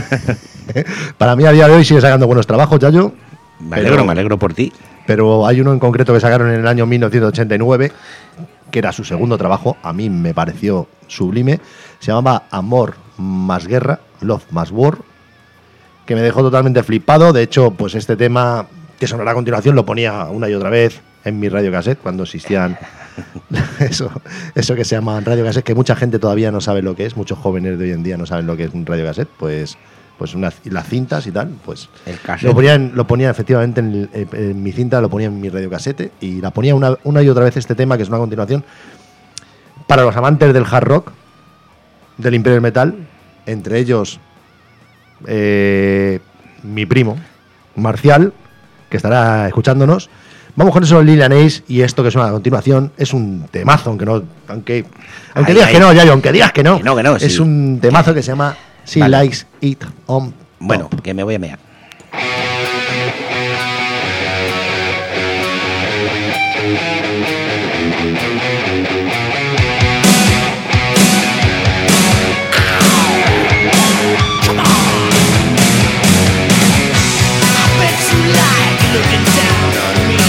para mí a día de hoy sigue sacando buenos trabajos, Yayo. Me alegro, pero- me alegro por ti. Pero hay uno en concreto que sacaron en el año mil novecientos ochenta y nueve, que era su segundo trabajo. A mí me pareció sublime. Se llamaba Amor más Guerra, Love más War, que me dejó totalmente flipado. De hecho, pues este tema que sonará a continuación lo ponía una y otra vez en mi radio cassette cuando existían eso, eso que se llama radio cassette, que mucha gente todavía no sabe lo que es, muchos jóvenes de hoy en día no saben lo que es un radio cassette, pues pues una, y las cintas y tal, pues El cassette. lo ponía, en- lo ponía efectivamente en, el- en- en mi cinta, lo ponía en mi radio cassette y la ponía una, una y otra vez este tema que es una continuación para los amantes del hard rock, del Imperial Metal, entre ellos eh, mi primo Marcial, que estará escuchándonos. Vamos con eso, Lillian Ace, y esto que suena a continuación es un temazo, aunque no, aunque, aunque Ahí, digas ahí. que no, Yayo, aunque digas que no, Que no, que no, es sí. un temazo que se llama She Vale. Likes It On Bueno, Top. que me voy a mear. Bet you like looking down on me.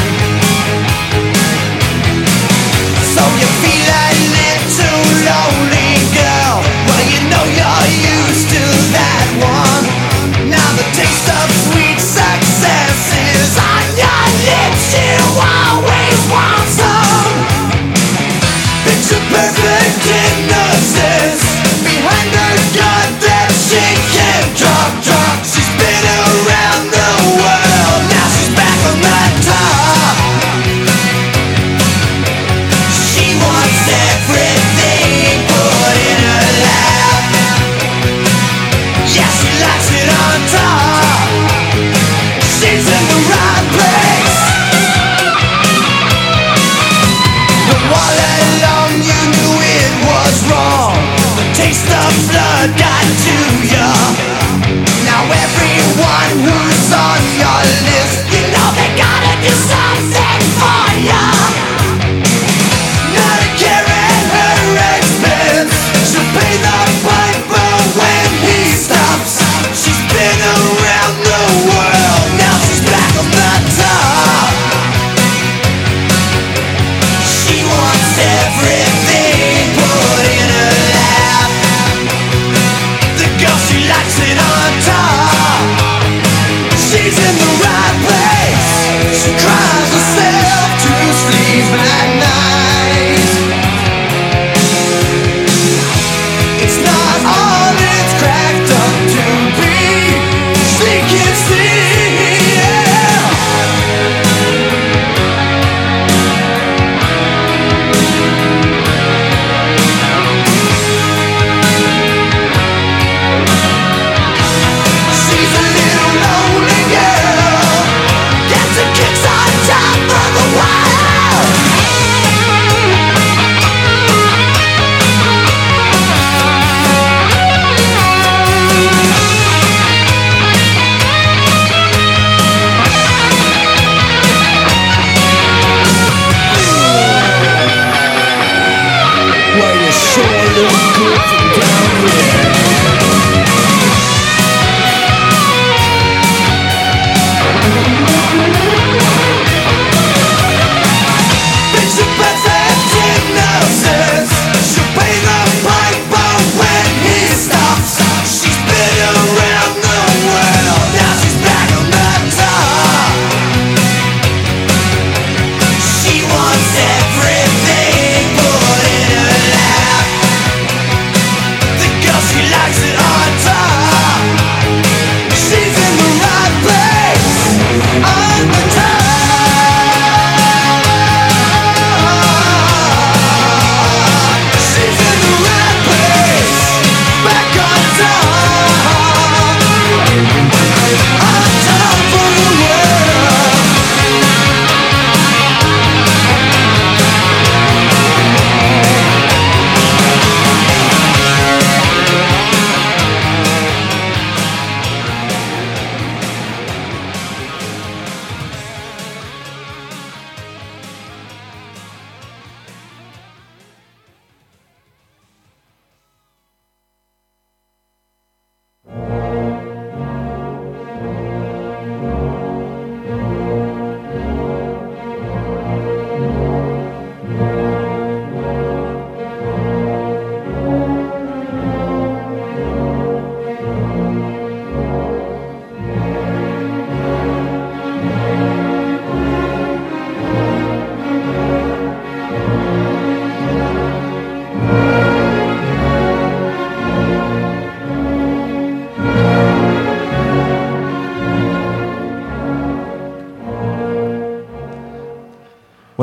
So you feel a little lonely, girl. Well, you know you're used to that one. Now the taste of sweet success is on your lips. You always want some. Picture perfect innocence behind her gun that she can't drop, drop. She's been around the world, now she's back on the top. She wants everything put in her lap. Yeah, she likes it on top. She's in the right place. But all along you knew it was wrong. The taste of blood got to you. Now every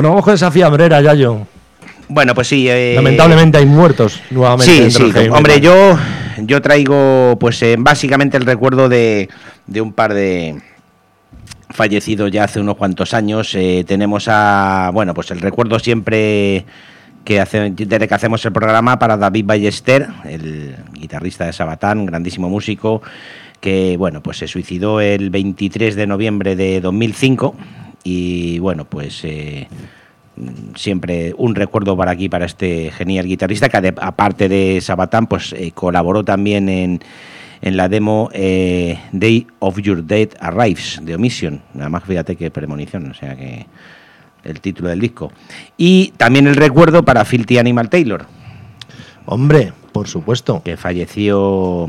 Bueno, vamos con esa fiambrera, Yayo. Bueno, pues sí. Eh, Lamentablemente hay muertos nuevamente. Sí, dentro sí. del heavy Hombre, metal. yo, yo traigo pues eh, básicamente el recuerdo de, de un par de fallecidos ya hace unos cuantos años. Eh, tenemos a, bueno, pues el recuerdo siempre que hace, desde que hacemos el programa para David Ballester, el guitarrista de Sabatán, grandísimo músico, que bueno, pues se suicidó el veintitrés de noviembre de dos mil cinco y bueno, pues eh, siempre un recuerdo para aquí, para este genial guitarrista que ade- aparte de Sabatán, pues eh, colaboró también en, en la demo eh, Day of Your Dead Arrives de Omission, nada más fíjate que premonición, o sea que el título del disco. Y también el recuerdo para Filthy Animal Taylor, Hombre, por supuesto. que falleció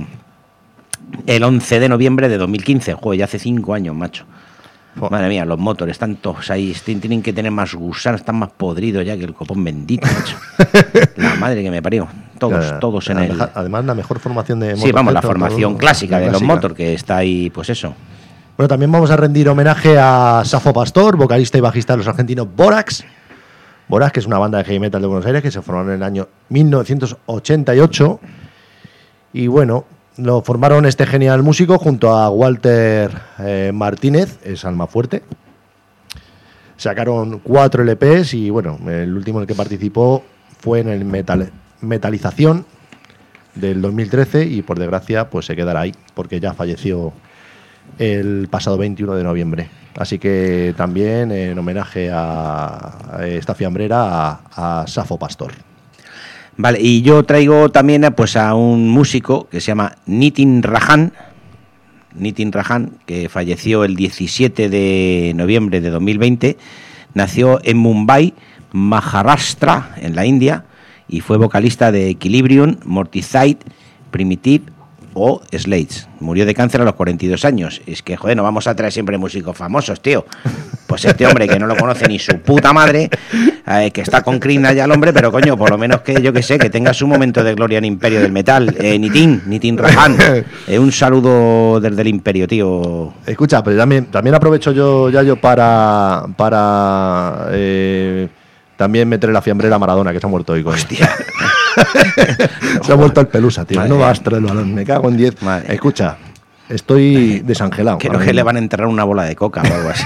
el once de noviembre de dos mil quince. Joder, ya hace cinco años, macho. Jo. Madre mía, los motores están todos ahí, están- tienen que tener más gusanos, están más podridos ya que el copón bendito, macho. La madre que me parió. Todos, Claro, todos en el... además- Además, la mejor formación de Sí, vamos, la Motorhead, formación todo- clásica de los clásica. Motor, que está ahí, pues eso. Bueno, también vamos a rendir homenaje a Safo Pastor, vocalista y bajista de los argentinos Borax. Borax, que es una banda de heavy metal de Buenos Aires que se formaron en el año mil novecientos ochenta y ocho. Y bueno, lo formaron este genial músico junto a Walter eh, Martínez, es Almafuerte. Sacaron cuatro L Pes y bueno, el último en el que participó fue en el metal, Metalización del dos mil trece y por desgracia pues se quedará ahí porque ya falleció el pasado veintiuno de noviembre. Así que también en homenaje a, a esta fiambrera a, a Safo Pastor. Vale, y yo traigo también pues a un músico que se llama Nitin Rajan, Nitin Rajan, que falleció el diecisiete de noviembre de dos mil veinte, nació en Mumbai, Maharashtra, en la India, y fue vocalista de Equilibrium, Morticide, Primitive o Slates. Murió de cáncer a los cuarenta y dos años. Es que, joder, no vamos a traer siempre músicos famosos, tío. Pues este hombre que no lo conoce ni su puta madre, eh, que está con crina ya el hombre, pero coño, por lo menos que yo que sé, que tenga su momento de gloria en Imperio del Metal. Eh, Nitin, Nitin Rajan. Eh, un saludo desde el Imperio, tío. Escucha, pero también, también aprovecho yo, Yayo, para, para eh, también meterle la fiambrera a Maradona, que se ha muerto hoy. Con... Hostia. Se ha vuelto el pelusa, tío. Madre No mía. vas a traer el balón. Me cago en diez. Madre. Escucha, estoy desangelado. Creo ahora que le mismo. van a enterrar una bola de coca o algo así.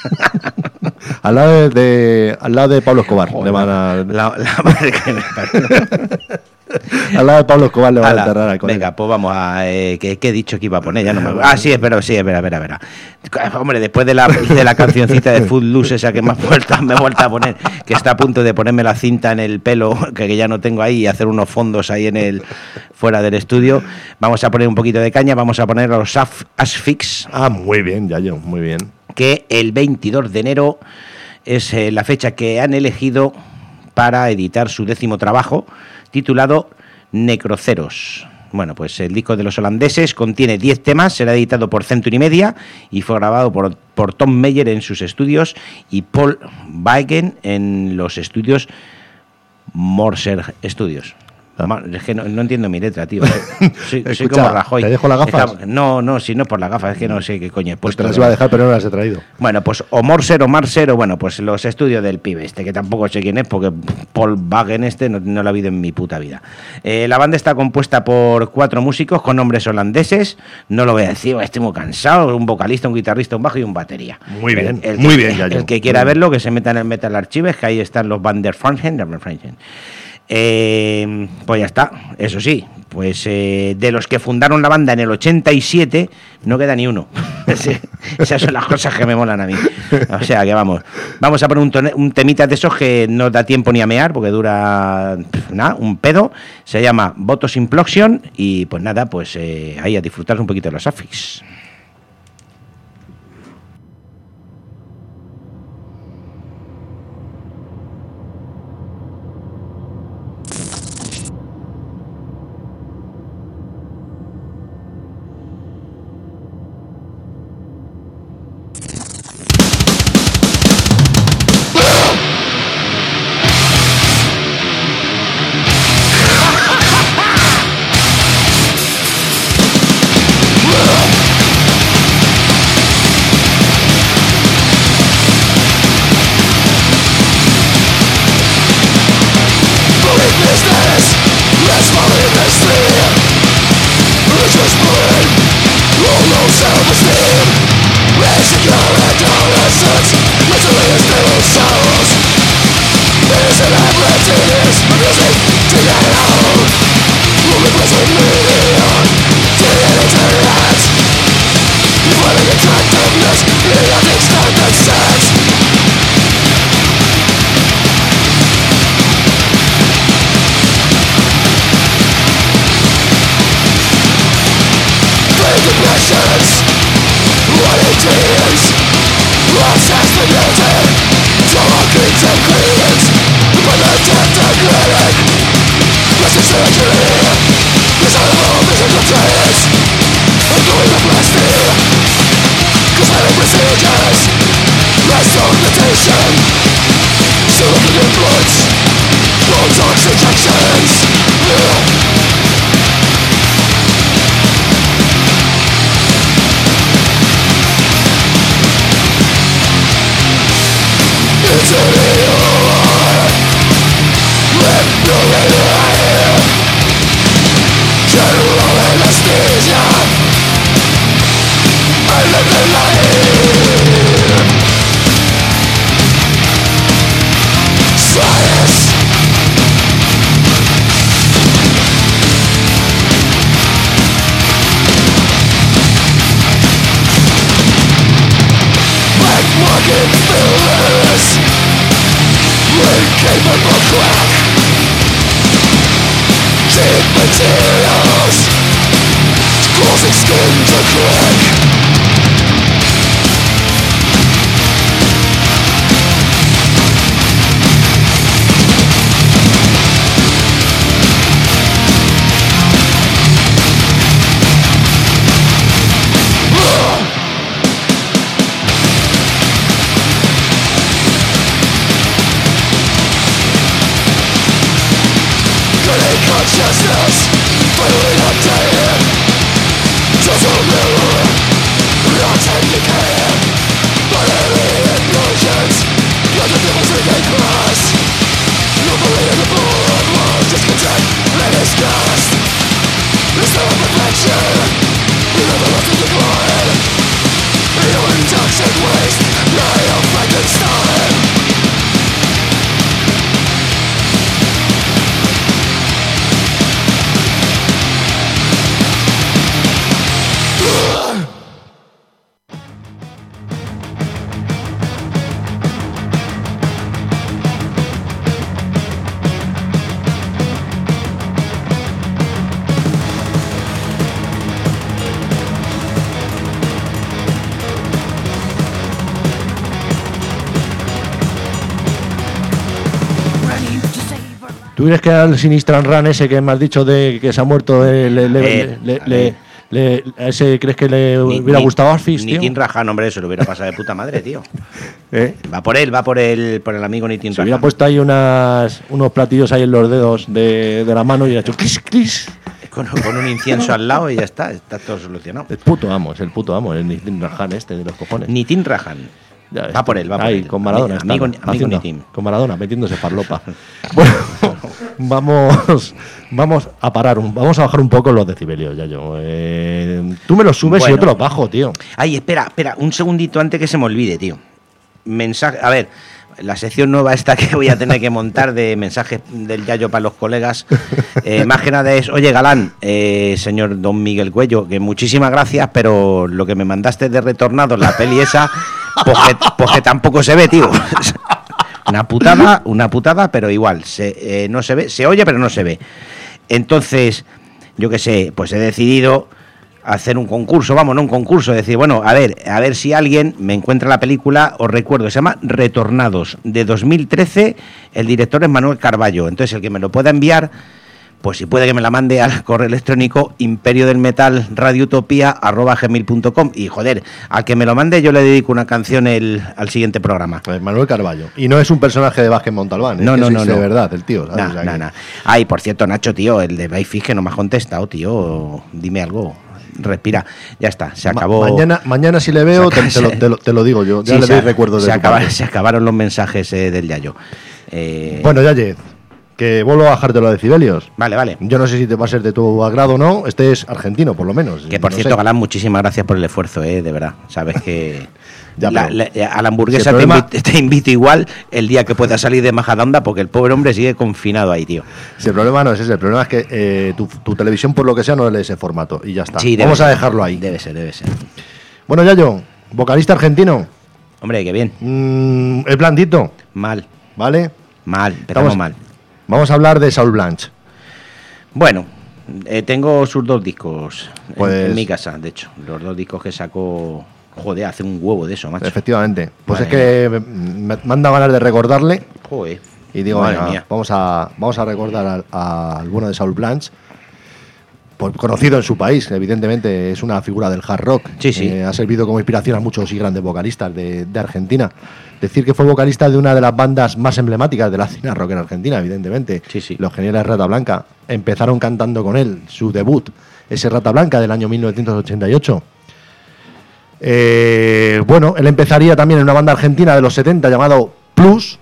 Al lado de, de- al lado de Pablo Escobar. Joder, le van a, la, la madre que me parió. al lado de Pablo Escobar le van Ala, a enterrar al colega. venga, pues vamos a... Eh, ¿qué, qué he dicho que iba a poner? Ya no me... Ah, sí, espera, sí, espera, espera, espera. Hombre, después de la, de la cancioncita de Footloose esa que me ha vuelto, me he vuelto a poner, que está a punto de ponerme la cinta en el pelo, que, que ya no tengo ahí, y hacer unos fondos ahí en el fuera del estudio, vamos a poner un poquito de caña, vamos a poner a los Af- Asphyx, Ah, muy bien, Yayo, muy bien. que el veintidós de enero es eh, la fecha que han elegido para editar su décimo trabajo, titulado Necroceros. Bueno, pues el disco de los holandeses contiene diez temas, será editado por Century Media y fue grabado por, por Tom Meyer en sus estudios y Paul Weigen en los estudios Morser Studios. Ma- Es que no, no entiendo mi letra, tío. Soy, soy Escucha, como Rajoy. ¿te dejo las gafas? Es que- no, no, si no por las gafas, es que no sé qué coño he Pues puesto. te las iba a dejar, pero no las he traído. Bueno, pues o Morser o Marser, o bueno, pues los estudios del pibe este, que tampoco sé quién es, porque Paul Wagen este no, no lo ha habido en mi puta vida. Eh, la banda está compuesta por cuatro músicos con nombres holandeses, no lo voy a decir, estoy muy cansado, un vocalista, un guitarrista, un bajo y un batería. Muy bien, El, el muy que, bien, Yayo. El que quiera verlo, que se meta en el Metal Archives, que ahí están los Van der Frangen, der Frangen. Eh, pues ya está, eso sí, pues eh, de los que fundaron la banda en el ochenta y siete no queda ni uno. Sí, esas son las cosas que me molan a mí. O sea que vamos, vamos a poner un, tone- un temita de esos que no da tiempo ni a mear porque dura pf, nada, un pedo. Se llama Votos Implosion y pues nada, pues eh, ahí a disfrutar un poquito de los Asphyx. Whoa! ¿Tú crees que al Sinistran Run ese que me has dicho de que se ha muerto, eh, le, le, Eh, le, a le, ver. le- a ese crees que le Ni- hubiera ni- gustado Arfis, tío? Nitin Rajan, hombre, eso lo hubiera pasado de puta madre, tío. ¿Eh? Va por él, va por el, por el amigo Nitin Se hubiera Rajan. puesto ahí unas, unos platillos ahí en los dedos de, de la mano y hubiera hecho clis, clis. Con, con un incienso al lado y ya está, está todo solucionado. El puto amo, es el puto amo, el Nitin Rajan este de los cojones. Nitin Rajan. Ya ves Va tú. por él, va por Ahí, él. con Maradona. Amigo- está, amigo haciendo- Nitin. Con Maradona, metiéndose farlopa. Bueno, vamos, vamos a parar, un, vamos a bajar un poco los decibelios, ya yo. Eh, tú me los subes y Bueno. yo te los bajo, tío. Ay, espera, espera, un segundito antes que se me olvide, tío. Mensaje, a ver, la sección nueva esta que voy a tener que montar de mensajes del Yayo para los colegas, eh, más que nada es, oye Galán, eh, señor Don Miguel Cuello, que muchísimas gracias, pero lo que me mandaste de Retornados, la peli esa, pues que, pues que tampoco se ve, tío. Una putada, una putada, pero igual, se, eh, no se ve, se oye, pero no se ve. Entonces, yo qué sé, pues he decidido hacer un concurso, vamos, no un concurso, decir, bueno, a ver, a ver si alguien me encuentra la película, os recuerdo, se llama Retornados, de dos mil trece, el director es Manuel Carballo, entonces el que me lo pueda enviar, pues si puede que me la mande al correo electrónico imperio del metal radioutopía arroba gmail punto com y joder, al que me lo mande yo le dedico una canción el, al siguiente programa. Pues Manuel Carballo. Y no es un personaje de Vázquez Montalbán, No, es que no, no, existe no. de verdad, el tío. ¿sabes? Nah, O sea nah, que- nah. Ay, por cierto, Nacho, tío, el de Bayfish que no me ha contestado, tío, dime algo. Respira, ya está, se Ma- acabó. mañana, mañana si le veo, Se te, te lo, acaba- te lo- te lo digo yo. Ya Sí, le se doy a- recuerdos se, de tu acaba- parte. se acabaron los mensajes eh, del Yayo. Eh, Bueno, Yaye, Que vuelvo a bajarte los decibelios. Vale, vale. Yo no sé si te va a ser de tu agrado o no. Este es argentino, por lo menos. Que por no cierto, sé. Galán, muchísimas gracias por el esfuerzo, eh, de verdad. Sabes que Ya, la- pero- la- a la hamburguesa si el te, problema- invito, te invito igual el día que pueda salir de Majadahonda, porque el pobre hombre sigue confinado ahí, tío. Si el problema no es ese, el problema es que eh, tu, tu televisión, por lo que sea, no lee ese formato. Y ya está. Sí, debe Vamos a ser. dejarlo ahí. Debe ser, debe ser. Bueno, Yayo, vocalista argentino. Hombre, qué bien. Mm, es blandito, Mal, ¿vale? mal, empezamos Estamos- mal. Vamos a hablar de Saul Blanche. Bueno, eh, tengo sus dos discos en- Pues- en, mi casa, de hecho. Los dos discos que sacó. Joder, hace un huevo de eso, macho. Efectivamente. Pues Madre es que me, me han dado ganas de recordarle. Joder. Y digo, Madre venga, mía. vamos a, vamos a recordar al, al bueno de Saul Blanche. Por- conocido en su país, evidentemente, es una figura del hard rock. Sí, sí. Eh, ha servido como inspiración a muchos y grandes vocalistas de, de Argentina. Decir que fue vocalista de una de las bandas más emblemáticas de la escena rock en Argentina, evidentemente. Sí, sí. Los Geniales Rata Blanca. Empezaron cantando con él, su debut, ese Rata Blanca del año mil novecientos ochenta y ocho. Eh, bueno, él empezaría también en una banda argentina de los setenta llamado Plus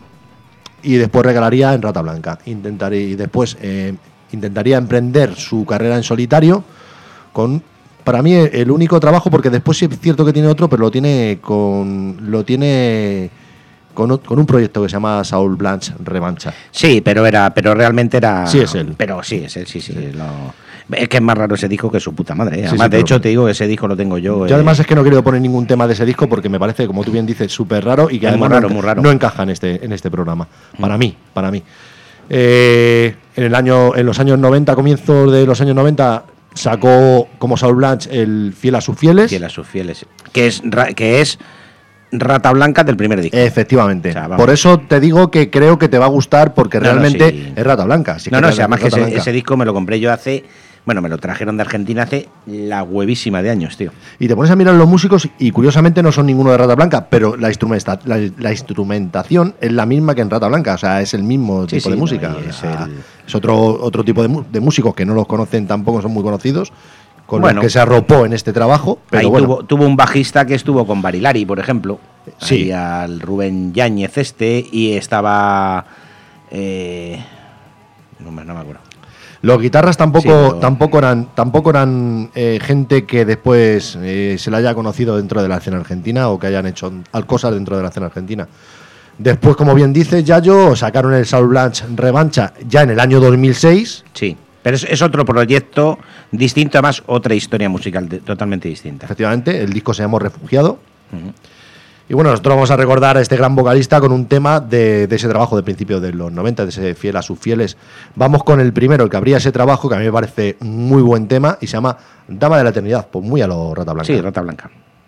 y después regalaría en Rata Blanca. Intentaría, y después eh, intentaría emprender su carrera en solitario con, para mí, el único trabajo, porque después sí es cierto que tiene otro, pero lo tiene con lo tiene con, o- con un proyecto que se llama Saul Blanche Revancha. Sí, pero era, pero realmente era. Sí, es él. Pero sí, es él, sí, sí. lo- Es que es más raro ese disco que su puta madre. ¿eh? Sí, Además, sí, de pero- hecho, te digo que ese disco lo tengo yo. Yo eh, además es que no quiero poner ningún tema de ese disco porque me parece, como tú bien dices, súper raro y que Es además muy raro, no, muy raro. no encaja en este, en este programa. Para mí, para mí. Eh, en, el año, en los años noventa, comienzos de los años noventa, sacó como Saul Blanche el Fiel a sus fieles. Fiel a sus fieles. Que es, ra- que es Rata Blanca del primer disco. Efectivamente. O sea, vamos. Por eso te digo que creo que te va a gustar porque No, no, realmente sí. es Rata Blanca. Sí no, que no, es o sea, además que Rata ese, Blanca. ese disco me lo compré yo hace. Bueno, me lo trajeron de Argentina hace la huevísima de años, tío. Y te pones a mirar los músicos y curiosamente no son ninguno de Rata Blanca, pero la, instrumenta- la, la instrumentación es la misma que en Rata Blanca, o sea, es el mismo Sí, tipo sí, de no, música. y o es sea, el- es otro, otro tipo de, mu- de músicos que no los conocen tampoco, son muy conocidos, con Bueno. los que se arropó en este trabajo. Pero Ahí bueno, tuvo, tuvo un bajista que estuvo con Barilari, por ejemplo. Sí. Ahí al Rubén Yáñez este. Y estaba. Eh, no, me- no me acuerdo. los guitarras tampoco, Sí, pero- tampoco eran, tampoco eran eh, gente que después eh, se la haya conocido dentro de la escena argentina o que hayan hecho al- cosas dentro de la escena argentina. Después, como bien dice Yayo, sacaron el Saul Blanche Revancha ya en el año dos mil seis. Sí. Pero es, es otro proyecto distinto, además, otra historia musical de- totalmente distinta. Efectivamente, el disco se llamó Refugiado. Ujú. Y bueno, nosotros vamos a recordar a este gran vocalista con un tema de, de ese trabajo de principios de los noventa, de ese Fiel a sus fieles. Vamos con el primero, el que abría ese trabajo, que a mí me parece muy buen tema, y se llama Dama de la Eternidad, pues muy a lo Rata Blanca. Sí, Rata Blanca.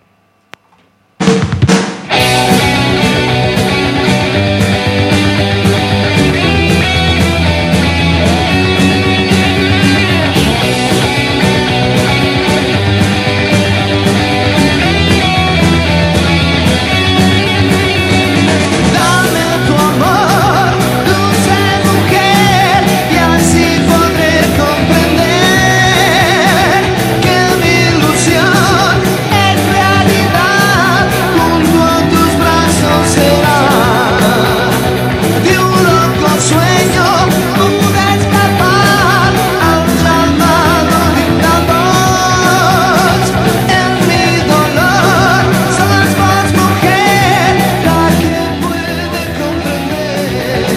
Dame tu amor, dulce mujer, y así podré comprender que mi ilusión es realidad. Junto a tus brazos será de un loco sueño pude escapar al llamado de una voz. En mi dolor somos vos, mujer, la que puede comprender.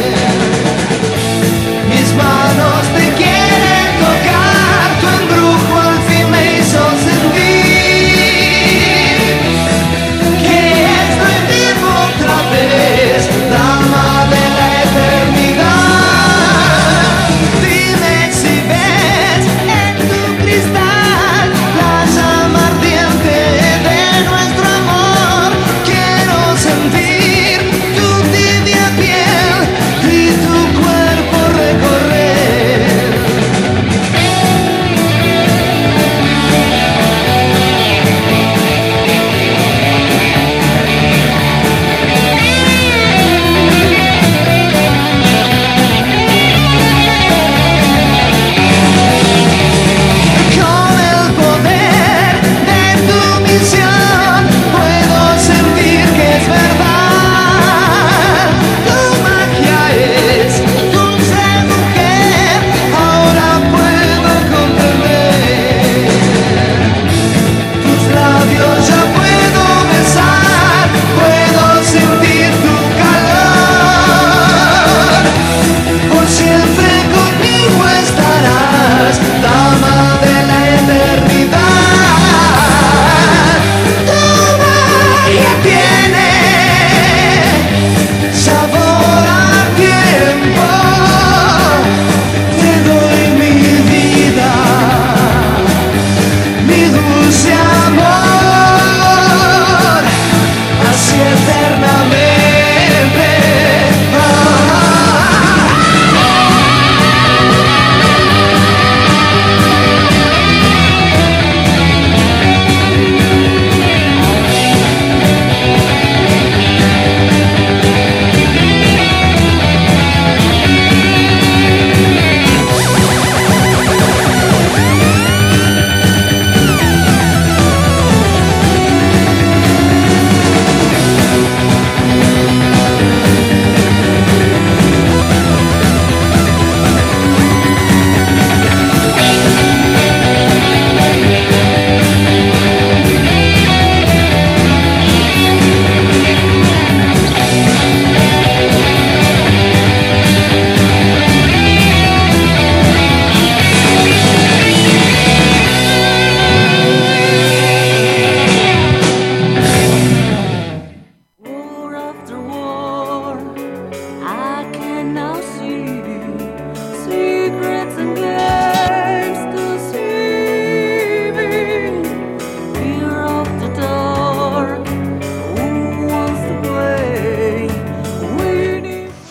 Mis manos te quieren tocar, tu embrujo al fin me hizo sentir que estoy vivo otra vez, dama de la eternidad. Dime si ves en tu cristal la llama ardiente de nuestro amor. Quiero sentir tu tibia piel y tu cuerpo recorrer.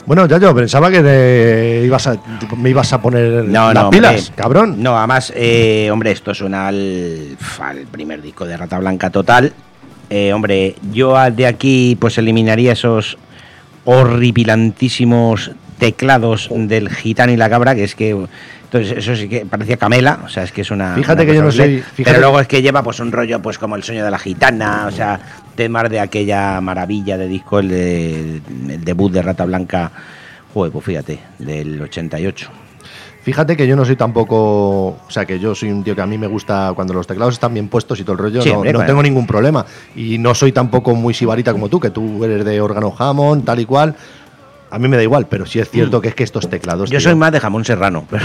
Bueno, ya yo pensaba que te ibas a, me ibas a poner No, las no, pilas, hombre. cabrón. No, además, eh, hombre, esto suena al, al primer disco de Rata Blanca total. Eh, hombre, yo de aquí pues eliminaría esos horripilantísimos teclados del Gitano y la Cabra, que es que entonces eso sí que parecía Camela, o sea, es que es una Fíjate una que yo cosa no horrible. soy- fíjate- Pero luego es que lleva pues un rollo pues como el sueño de la gitana, o sea, temas de aquella maravilla de disco, el, de, el debut de Rata Blanca, joder, pues fíjate, del ochenta y ocho. Fíjate que yo no soy tampoco, o sea, que yo soy un tío que a mí me gusta cuando los teclados están bien puestos y todo el rollo, Sí, no, hombre, no claro. tengo ningún problema. Y no soy tampoco muy sibarita como tú, que tú eres de órgano Hammond, tal y cual. A mí me da igual, pero sí es cierto que es que estos teclados... Yo tío, soy más de jamón serrano, pero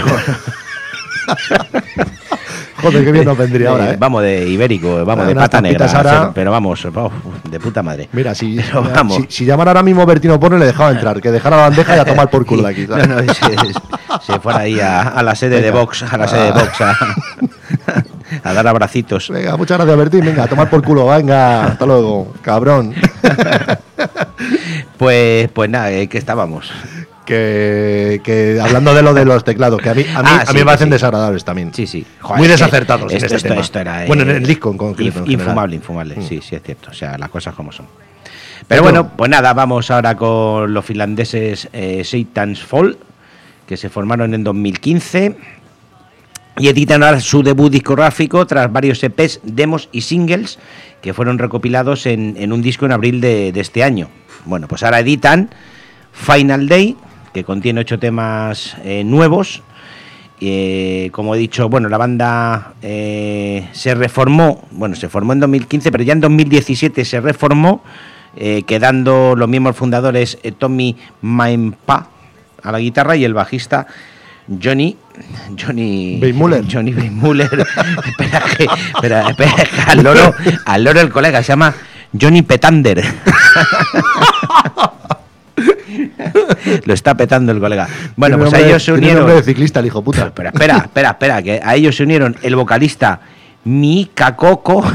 Joder, qué bien nos vendría Eh, ahora, ¿eh? vamos de ibérico, vamos Ah, de unas pata negra, tapitas ahora. pero vamos, uf, de puta madre. Mira, si, Pero vamos. si, si llamara ahora mismo Bertino Porno le dejaba entrar, que dejara la bandeja y a tomar por culo de aquí, ¿sabes? No, no, se, se fuera ahí a, a la sede de Venga. Vox, a la sede de Vox, a, a dar abracitos. Venga, muchas gracias, Bertín. Venga, a tomar por culo, venga, hasta luego, cabrón. Pues, pues nada, ¿eh? ¿Qué estábamos? que, que hablando de lo de los teclados, que a mí, a mí, Ah, a sí, mí me que parecen sí. desagradables también. Sí, sí. Muy es que desacertados en esto, este esto, tema. esto era, Bueno, en eh, el disco en concreto, en inf- general. infumable, infumable. Mm. Sí, sí, es cierto. O sea, las cosas como son. Pero bueno, pues nada, vamos ahora con los finlandeses eh, Satan's Fall, que se formaron en dos mil quince y editan ahora su debut discográfico tras varios E Pes, demos y singles que fueron recopilados en, en un disco en abril de, de este año. Bueno, pues ahora editan Final Day, que contiene ocho temas eh, nuevos. Eh, como he dicho, bueno, la banda eh, se reformó, bueno, se formó en dos mil quince, pero ya en dos mil diecisiete se reformó, eh, quedando los miembros fundadores eh, Tommy Maempa a la guitarra y el bajista Johnny Johnny Weissmuller. Johnny Weissmuller. espera, que, espera, espera, que al loro, al loro el colega se llama Johnny Petander. Lo está petando el colega. Bueno, Tiene pues a nombre- ellos se tiene unieron. nombre de ciclista, el hijo puta. Espera, espera, espera, espera, que a ellos se unieron el vocalista Mika Coco,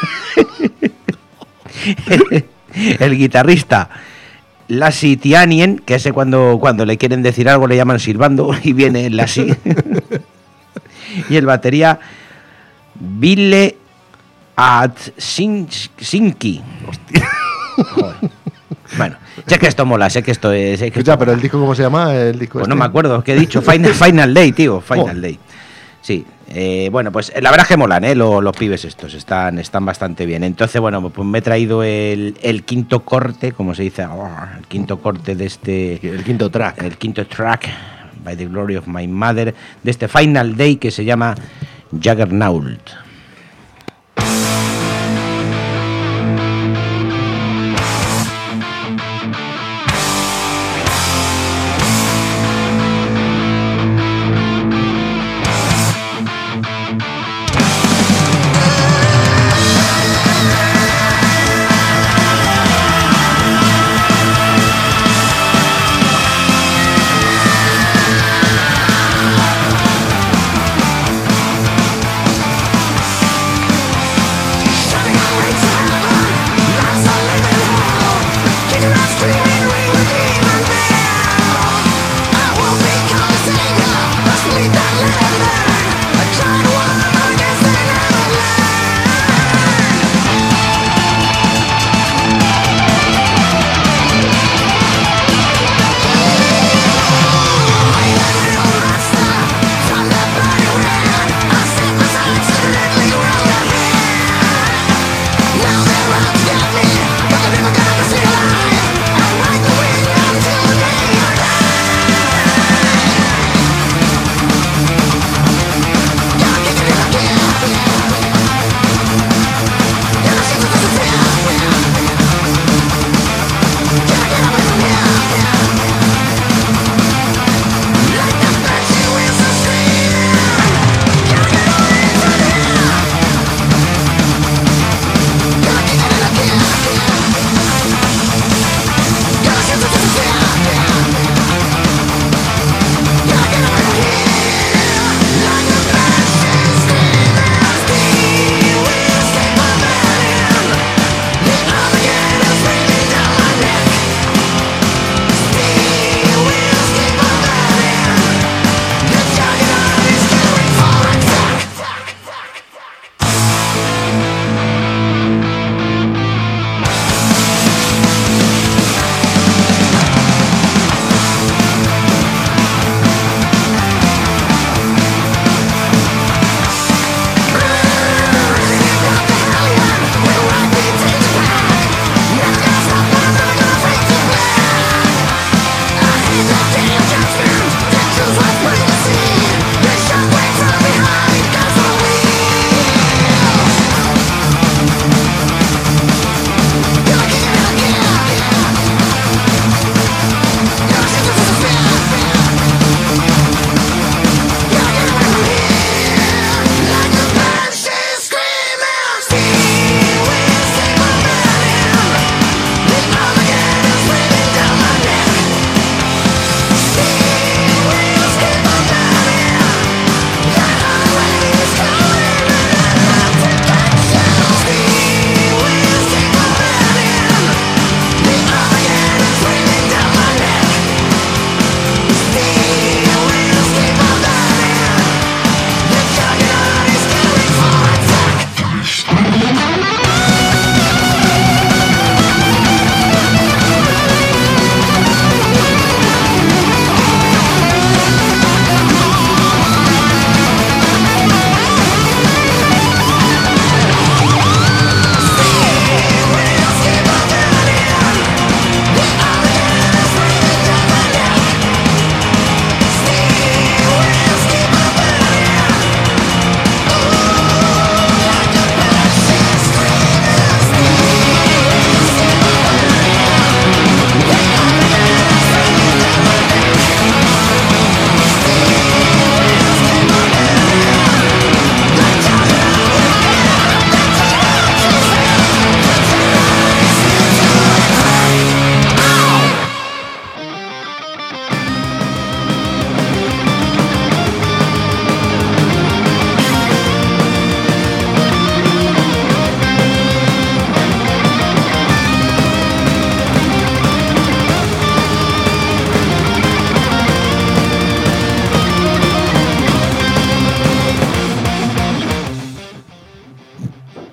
el, el guitarrista Lassi Tianien, que ese cuando, cuando le quieren decir algo le llaman silbando y viene Lassi, y el batería Ville Atsinki. Joder. Bueno, sé que esto mola, sé que esto es... sé que Escucha, esto pero el mola. disco, ¿cómo se llama? El disco Pues este? no me acuerdo, ¿qué he dicho? Final, Final Day, tío, Final Oh. Day. Sí, eh, bueno, pues la verdad es que molan, ¿eh? Los, los pibes estos, están, están bastante bien. Entonces, bueno, pues me he traído el, el quinto corte, como se dice, oh, el quinto corte de este... El quinto track. El quinto track, By the Glory of My Mother, de este Final Day que se llama Juggernaut. Juggernaut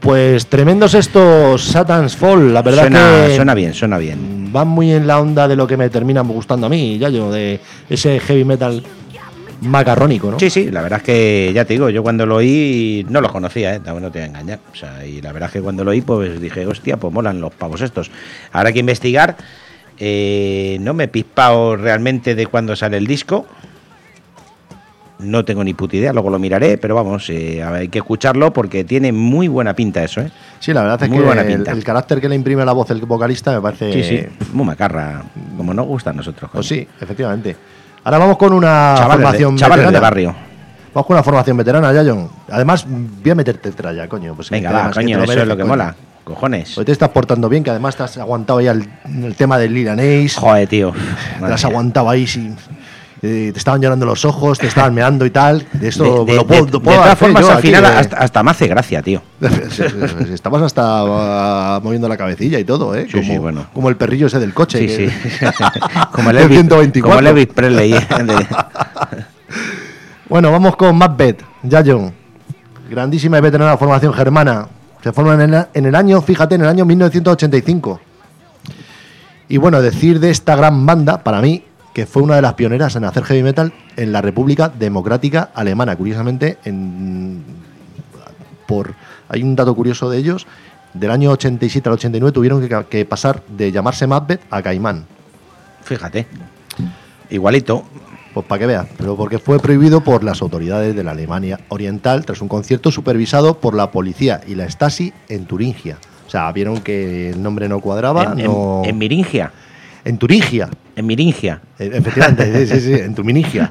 pues tremendos estos Satan's Fall, la verdad suena, que suena bien, suena bien. van muy en la onda de lo que me termina gustando a mí, ya yo, de ese heavy metal macarrónico, ¿no? Sí, sí, la verdad es que ya te digo, yo cuando lo oí no los conocía, ¿eh? No te voy a engañar. O sea, y la verdad es que cuando lo oí, pues dije, hostia, pues molan los pavos estos. Ahora hay que investigar. Eh, no me he pispado realmente de cuándo sale el disco. No tengo ni puta idea, luego lo miraré, pero vamos, eh, hay que escucharlo porque tiene muy buena pinta eso, ¿eh? Sí, la verdad es Muy que buena el, pinta. el carácter que le imprime la voz el vocalista me parece... Sí, sí, muy macarra, como nos gusta a nosotros. Pues sí, efectivamente. Ahora vamos con una Chavales, formación de, chavales de veterana. barrio. Vamos con una formación veterana, Yayon. Además, voy a meterte tralla, coño. Pues Venga, que va, además que coño, te lo eso es mereces, lo que coño. mola. Cojones. Hoy te estás portando bien, que además te has aguantado ya el, el tema del Lil Ace. Joder, tío. Te Madre has mía. aguantado ahí sin... eh, te estaban llorando los ojos, te estaban meando y tal. De esto De, de- lo puedo, de- lo de puedo todas hacer formas, yo al aquí, final eh. hasta, hasta me hace gracia, tío. Sí, sí, sí, estabas hasta uh, moviendo la cabecilla y todo, ¿eh? Sí, como, sí, bueno. como el perrillo ese del coche. Sí, que- sí. como, el del Elvis, ciento veinticuatro. como el Elvis Presley. ¿eh? De- Bueno, vamos con Macbeth, Yayon. Grandísima y veterana formación germana. Se forman en, el- en el año, fíjate, en el año mil novecientos ochenta y cinco. Y bueno, decir de esta gran banda, para mí, que fue una de las pioneras en hacer heavy metal en la República Democrática Alemana. Curiosamente, en, por, hay un dato curioso de ellos. Del año ochenta y siete al ochenta y nueve tuvieron que, que pasar de llamarse Macbeth a Caimán. Fíjate. Igualito. Pues para que veas, pero porque fue prohibido por las autoridades de la Alemania Oriental tras un concierto supervisado por la policía y la Stasi en Turingia. O sea, vieron que el nombre no cuadraba. En, en- no... en Miringia. En Turingia, En Miringia. eh, efectivamente, sí, sí, sí, en Tuminingia.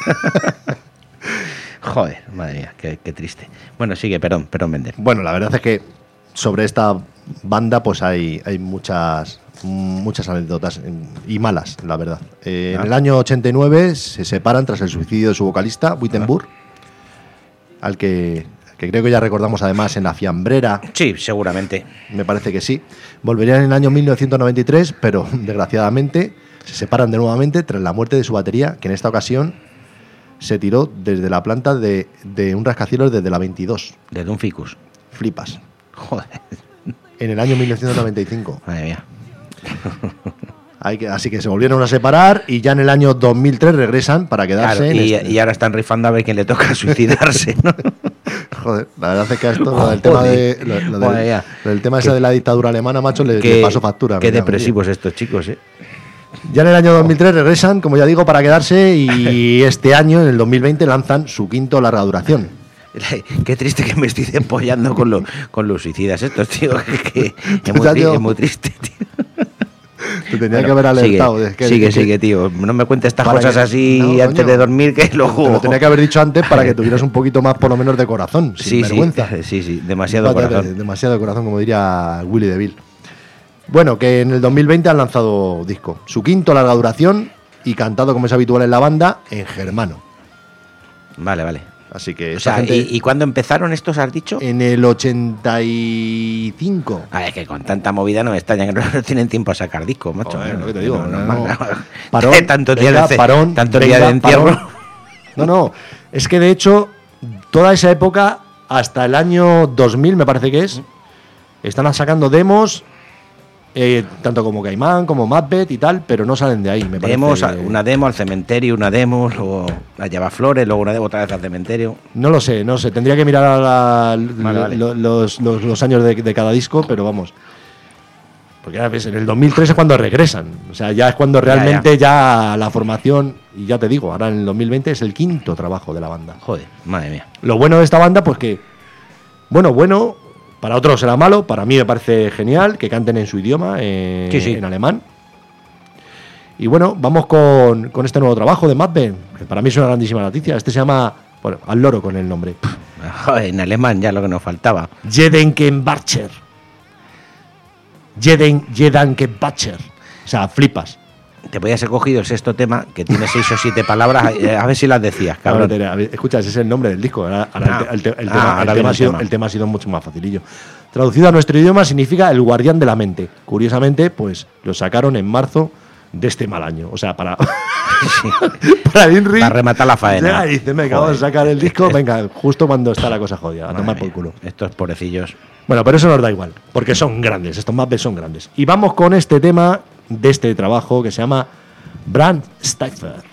Joder, madre mía, qué, qué triste. Bueno, sigue, perdón, perdón, Bender. Bueno, la verdad es que sobre esta banda pues hay, hay muchas muchas anécdotas en- y malas, la verdad. Eh, Ah. En el año ochenta y nueve se separan tras el suicidio de su vocalista, Wittenburg, al que, que creo que ya recordamos además en La Fiambrera, Sí, seguramente. me parece que sí. Volverían en el año mil novecientos noventa y tres, pero desgraciadamente se separan de nuevamente tras la muerte de su batería, que en esta ocasión se tiró desde la planta de, de un rascacielos desde la veintidós. Desde un ficus. Flipas. Joder, En el año mil novecientos noventa y cinco. madre mía. Hay que, así que se volvieron a separar y ya en el año dos mil tres regresan para quedarse Claro, en y, este- y ahora están rifando a ver quién le toca suicidarse, ¿no? Joder, la verdad es que a esto lo del tema de lo, lo del- Joder, ya. lo del tema ese de la dictadura alemana, macho, le, Qué- le pasó factura. Qué me cago en depresivos estos chicos, ¿eh? Dios. Ya en el año dos mil tres regresan, como ya digo, para quedarse y este año, en el dos mil veinte, lanzan su quinto larga duración. Qué triste que me estoy empollando con, lo- con los suicidas estos, tío. Que, que es, muy, Ya tri- yo- es muy triste, tío. Te tenía Bueno, que haber alertado. Sigue, es que- sigue, que- sigue, tío. No me cuentes estas para cosas que- así no, antes coño. de dormir que Te luego... lo tenía que haber dicho antes para que tuvieras un poquito más, por lo menos, de corazón, sin Sí, vergüenza. sí, sí, sí, demasiado Vaya, corazón. Demasiado corazón, como diría Willy DeVille. Bueno, que en el dos mil veinte han lanzado disco. Su quinto larga duración y cantado, como es habitual en la banda, en germano. Vale, vale. Así que O esta sea, gente ¿y, ¿y cuándo empezaron estos, has dicho? en el ochenta y cinco. Ah, es que con tanta movida no me extraña que no tienen tiempo a sacar discos, macho. Joder, lo que te digo, No, no, no, no. no. Parón, tanto día venga, de, parón, tanto venga, día de encierro. parón. No, no, es que de hecho, toda esa época, hasta el año dos mil, me parece que es, están sacando demos, eh, tanto como Caimán, como Macbeth y tal, pero no salen de ahí, me parece. Demos, una demo al cementerio, una demo, luego a llevar flores, luego una demo otra vez al cementerio. No lo sé, no sé, tendría que mirar a la- Vale, vale. lo- Los, los- los años de, de cada disco, pero vamos. Porque ya ves, en el dos mil tres es cuando regresan, o sea, ya es cuando realmente ya, la formación, y ya te digo, ahora en el dos mil veinte es el quinto trabajo de la banda. Joder, madre mía. Lo bueno de esta banda, pues que, bueno, bueno, para otros será malo, para mí me parece genial que canten en su idioma, eh, Sí, sí. en alemán. Y bueno, vamos con, con este nuevo trabajo de Macbeth, que para mí es una grandísima noticia. Este se llama, bueno, al loro con el nombre. Joder, en alemán ya lo que nos faltaba. Jedenkenbacher. Jeden, Jedenkenbacher. O sea, flipas. Te podías haber cogido el sexto tema, que tiene seis o siete palabras, eh, a ver si las decías, Ahora cabrón. te- a ver, escucha, ese es el nombre del disco. Ahora, ahora Ah. el, te- el te- el Ah, tema, ahora el, viene tema ha el sido, tema. el tema ha sido mucho más facilillo. Traducido a nuestro idioma significa el guardián de la mente. Curiosamente, pues lo sacaron en marzo de este mal año. O sea, para, para el INRI. Para rematar la faena. Ya, dice, venga, vamos a sacar el disco, venga, justo cuando está la cosa jodida, a Madre tomar mía, por culo. Estos pobrecillos. Bueno, pero eso nos da igual, porque son grandes, estos Muppets son grandes. Y vamos con este tema de este trabajo que se llama Brand Stifler.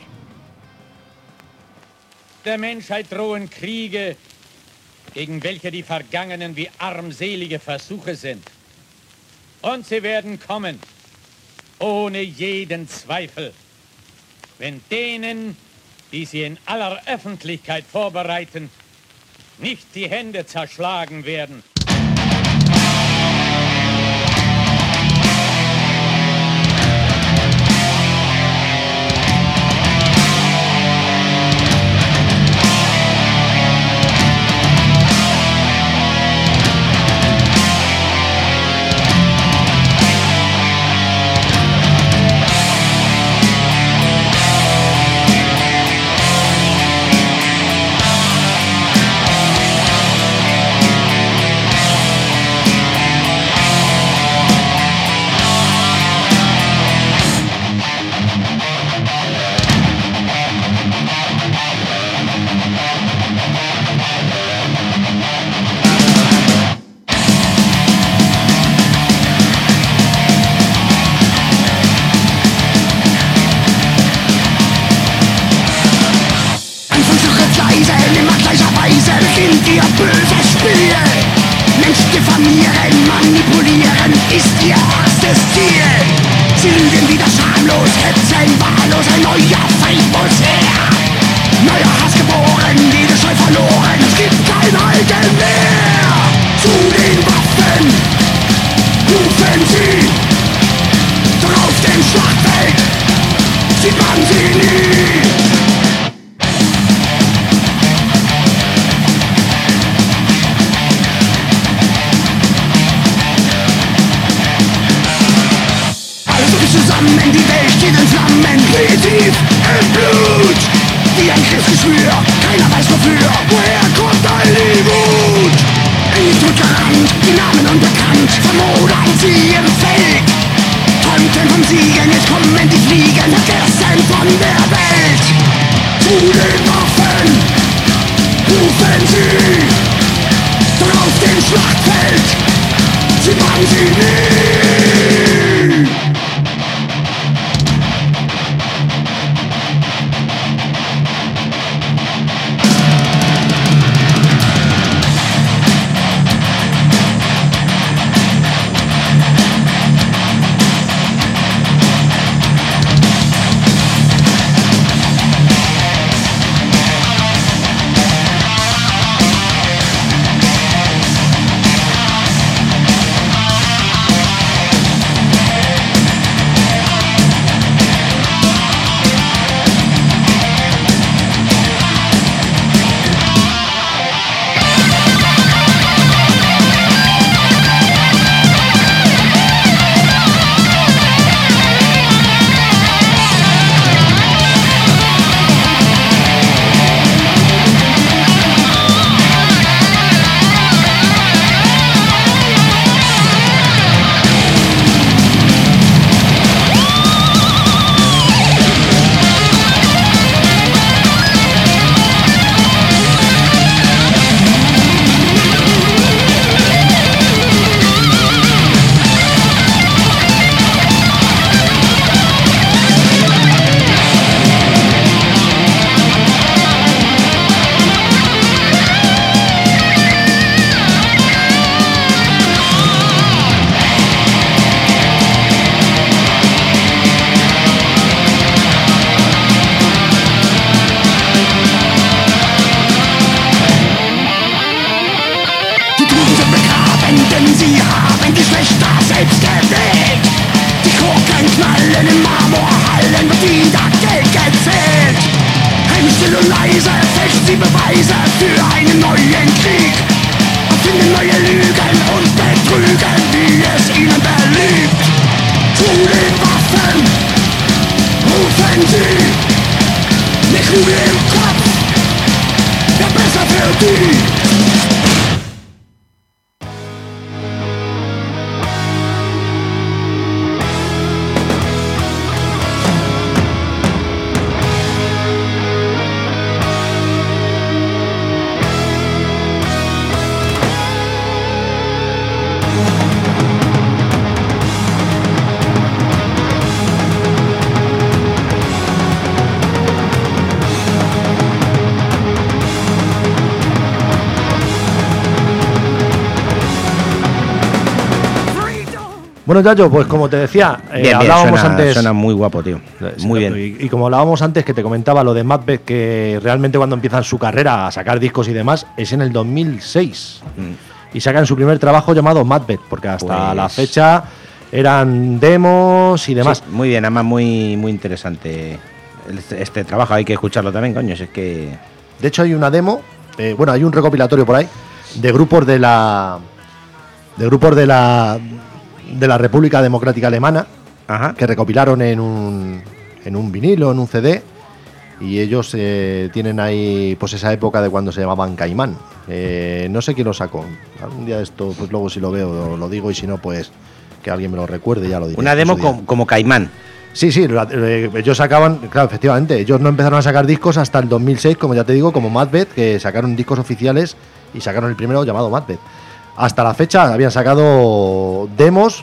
Der Menschheit drohen Kriege, gegen welche die vergangenen wie armselige Versuche sind. Und sie werden kommen, ohne jeden Zweifel, wenn denen, die sie in aller Öffentlichkeit vorbereiten, nicht die Hände zerschlagen werden. Bueno, Yayo, pues como te decía, eh, Bien, bien, hablábamos suena, antes. suena muy guapo, tío. Muy bien. Y, y como hablábamos antes, que te comentaba lo de Macbeth, que realmente cuando empiezan su carrera a sacar discos y demás, es en el dos mil seis. Mm. Y sacan su primer trabajo llamado Macbeth, porque hasta Pues- la fecha eran demos y demás. Sí, muy bien, además muy, muy interesante este, este trabajo. Hay que escucharlo también, coño. Si es que. De hecho, hay una demo, eh, bueno, hay un recopilatorio por ahí de grupos de la. de grupos de la. de la República Democrática Alemana, Ajá. que recopilaron en un, en un vinilo, en un C D, y ellos eh, tienen ahí pues esa época de cuando se llamaban Caimán. Eh, no sé quién lo sacó. Algún día esto, pues luego si lo veo lo, lo digo, y si no, pues que alguien me lo recuerde, ya lo diré. Una en demo su día. com- como Caimán. Sí, sí, la- eh, ellos sacaban, claro, efectivamente, ellos no empezaron a sacar discos hasta el dos mil seis, como ya te digo, como Macbeth, que sacaron discos oficiales y sacaron el primero llamado Macbeth. Hasta la fecha habían sacado demos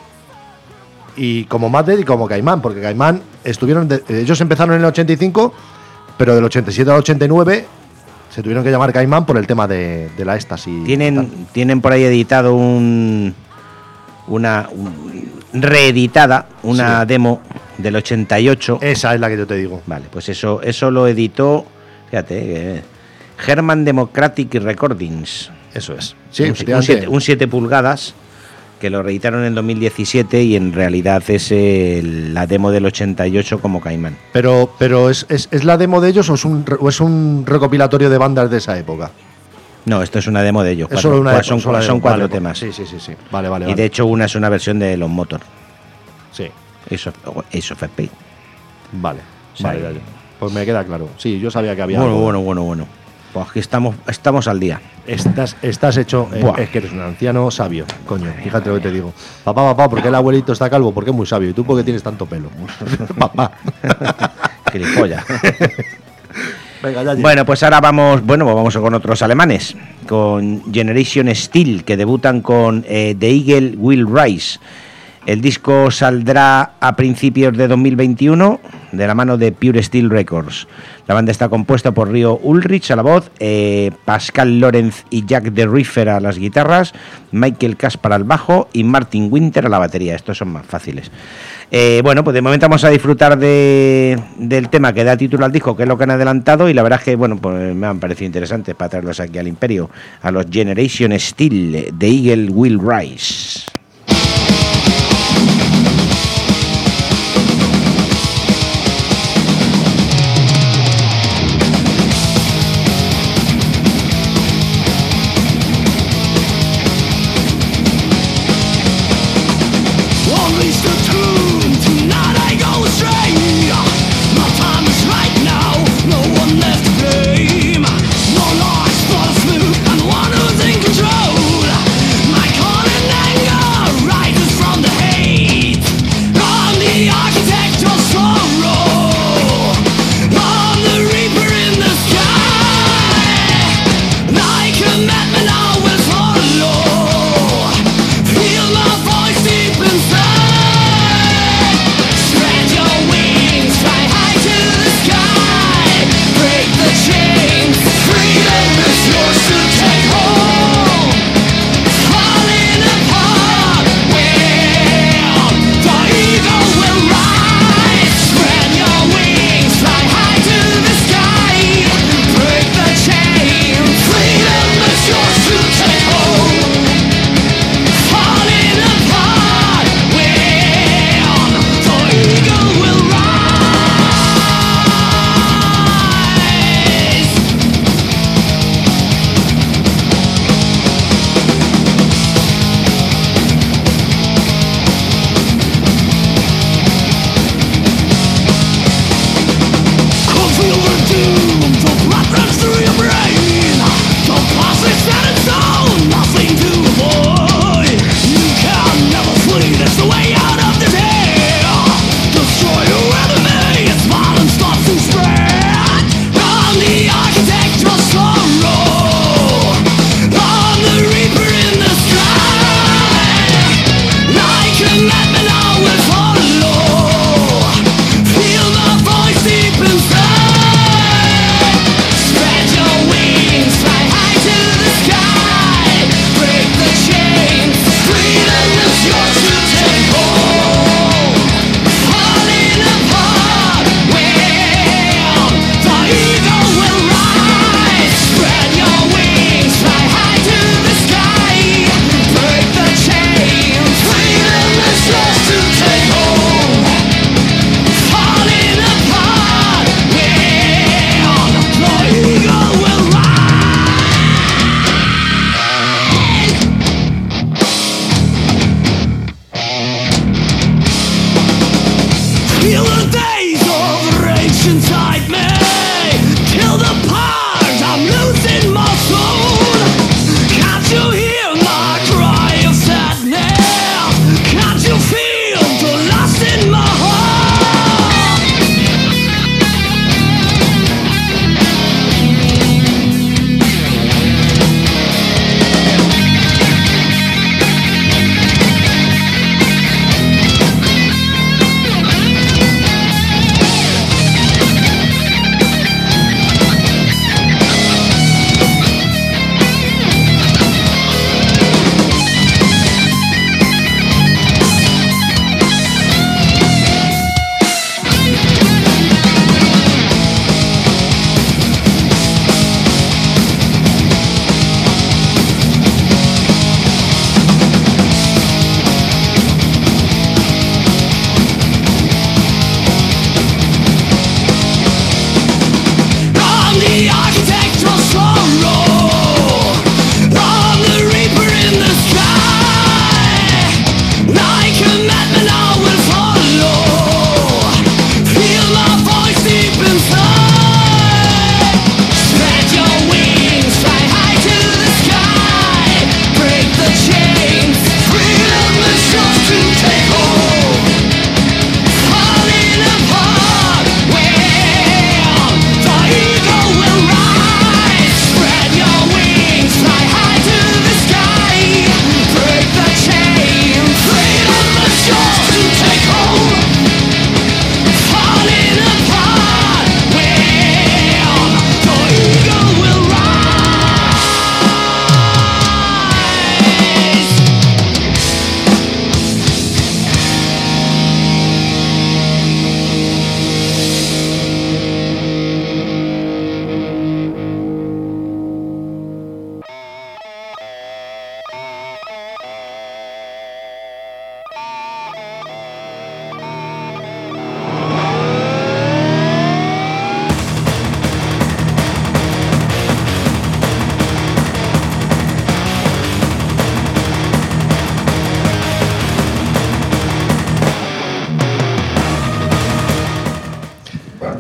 y como Macbeth y como Caimán, porque Caimán estuvieron, de- ellos empezaron en el ochenta y cinco, pero del ochenta y siete al ochenta y nueve se tuvieron que llamar Caimán por el tema de, de la éxtasis. y tal. Tienen, tienen por ahí editado un. Una. un- reeditada, una Sí. demo del ochenta y ocho. Esa es la que yo te digo. Vale, pues eso, eso lo editó. Fíjate, eh, German Democratic Recordings. Eso es. Sí, un, efectivamente. un siete pulgadas que lo reeditaron en dos mil diecisiete y en realidad es el- la demo del ochenta y ocho como Caimán. Pero, pero ¿es, es, es la demo de ellos o es, un, re- o es un recopilatorio de bandas de esa época? No, esto es una demo de ellos. Es cuatro- solo una cua- demo, son solo cua- la son demo, cuatro vale, temas. Sí, sí, sí, sí. Vale, vale, Y vale. de hecho una es una versión de los Motor. Sí, Eso Ace of Spades. vale. O sea, Vale, vale. Pues me queda claro. Sí, yo sabía que había. Bueno, algo. bueno, bueno, bueno. Pues aquí estamos, estamos al día. Estás, estás hecho. eh, Buah. es que eres un anciano sabio, coño. Fíjate lo que te digo. Papá, papá, ¿por qué el abuelito está calvo? Porque es muy sabio. ¿Y tú por qué tienes tanto pelo? Papá. Gilipollas. Venga, ya. Bueno, pues ahora vamos, bueno, pues vamos con otros alemanes, con Generation Steel, que debutan con eh, The Eagle Will Rise. El disco saldrá a principios de dos mil veintiuno de la mano de Pure Steel Records. La banda está compuesta por Rio Ulrich a la voz, eh, Pascal Lorenz y Jack de Riffer a las guitarras, Michael Kaspar al bajo y Martin Winter a la batería. Estos son más fáciles. Eh, bueno, pues de momento vamos a disfrutar de, del tema que da título al disco, que es lo que han adelantado, y la verdad es que, bueno, pues me han parecido interesantes para traerlos aquí al Imperio, a los Generation Steel, The Eagle Will Rise. Unleash the tune, tonight I go astray. My time is right now, no one left to blame. No loss for the smooth, I'm the one who's in control. My calling anger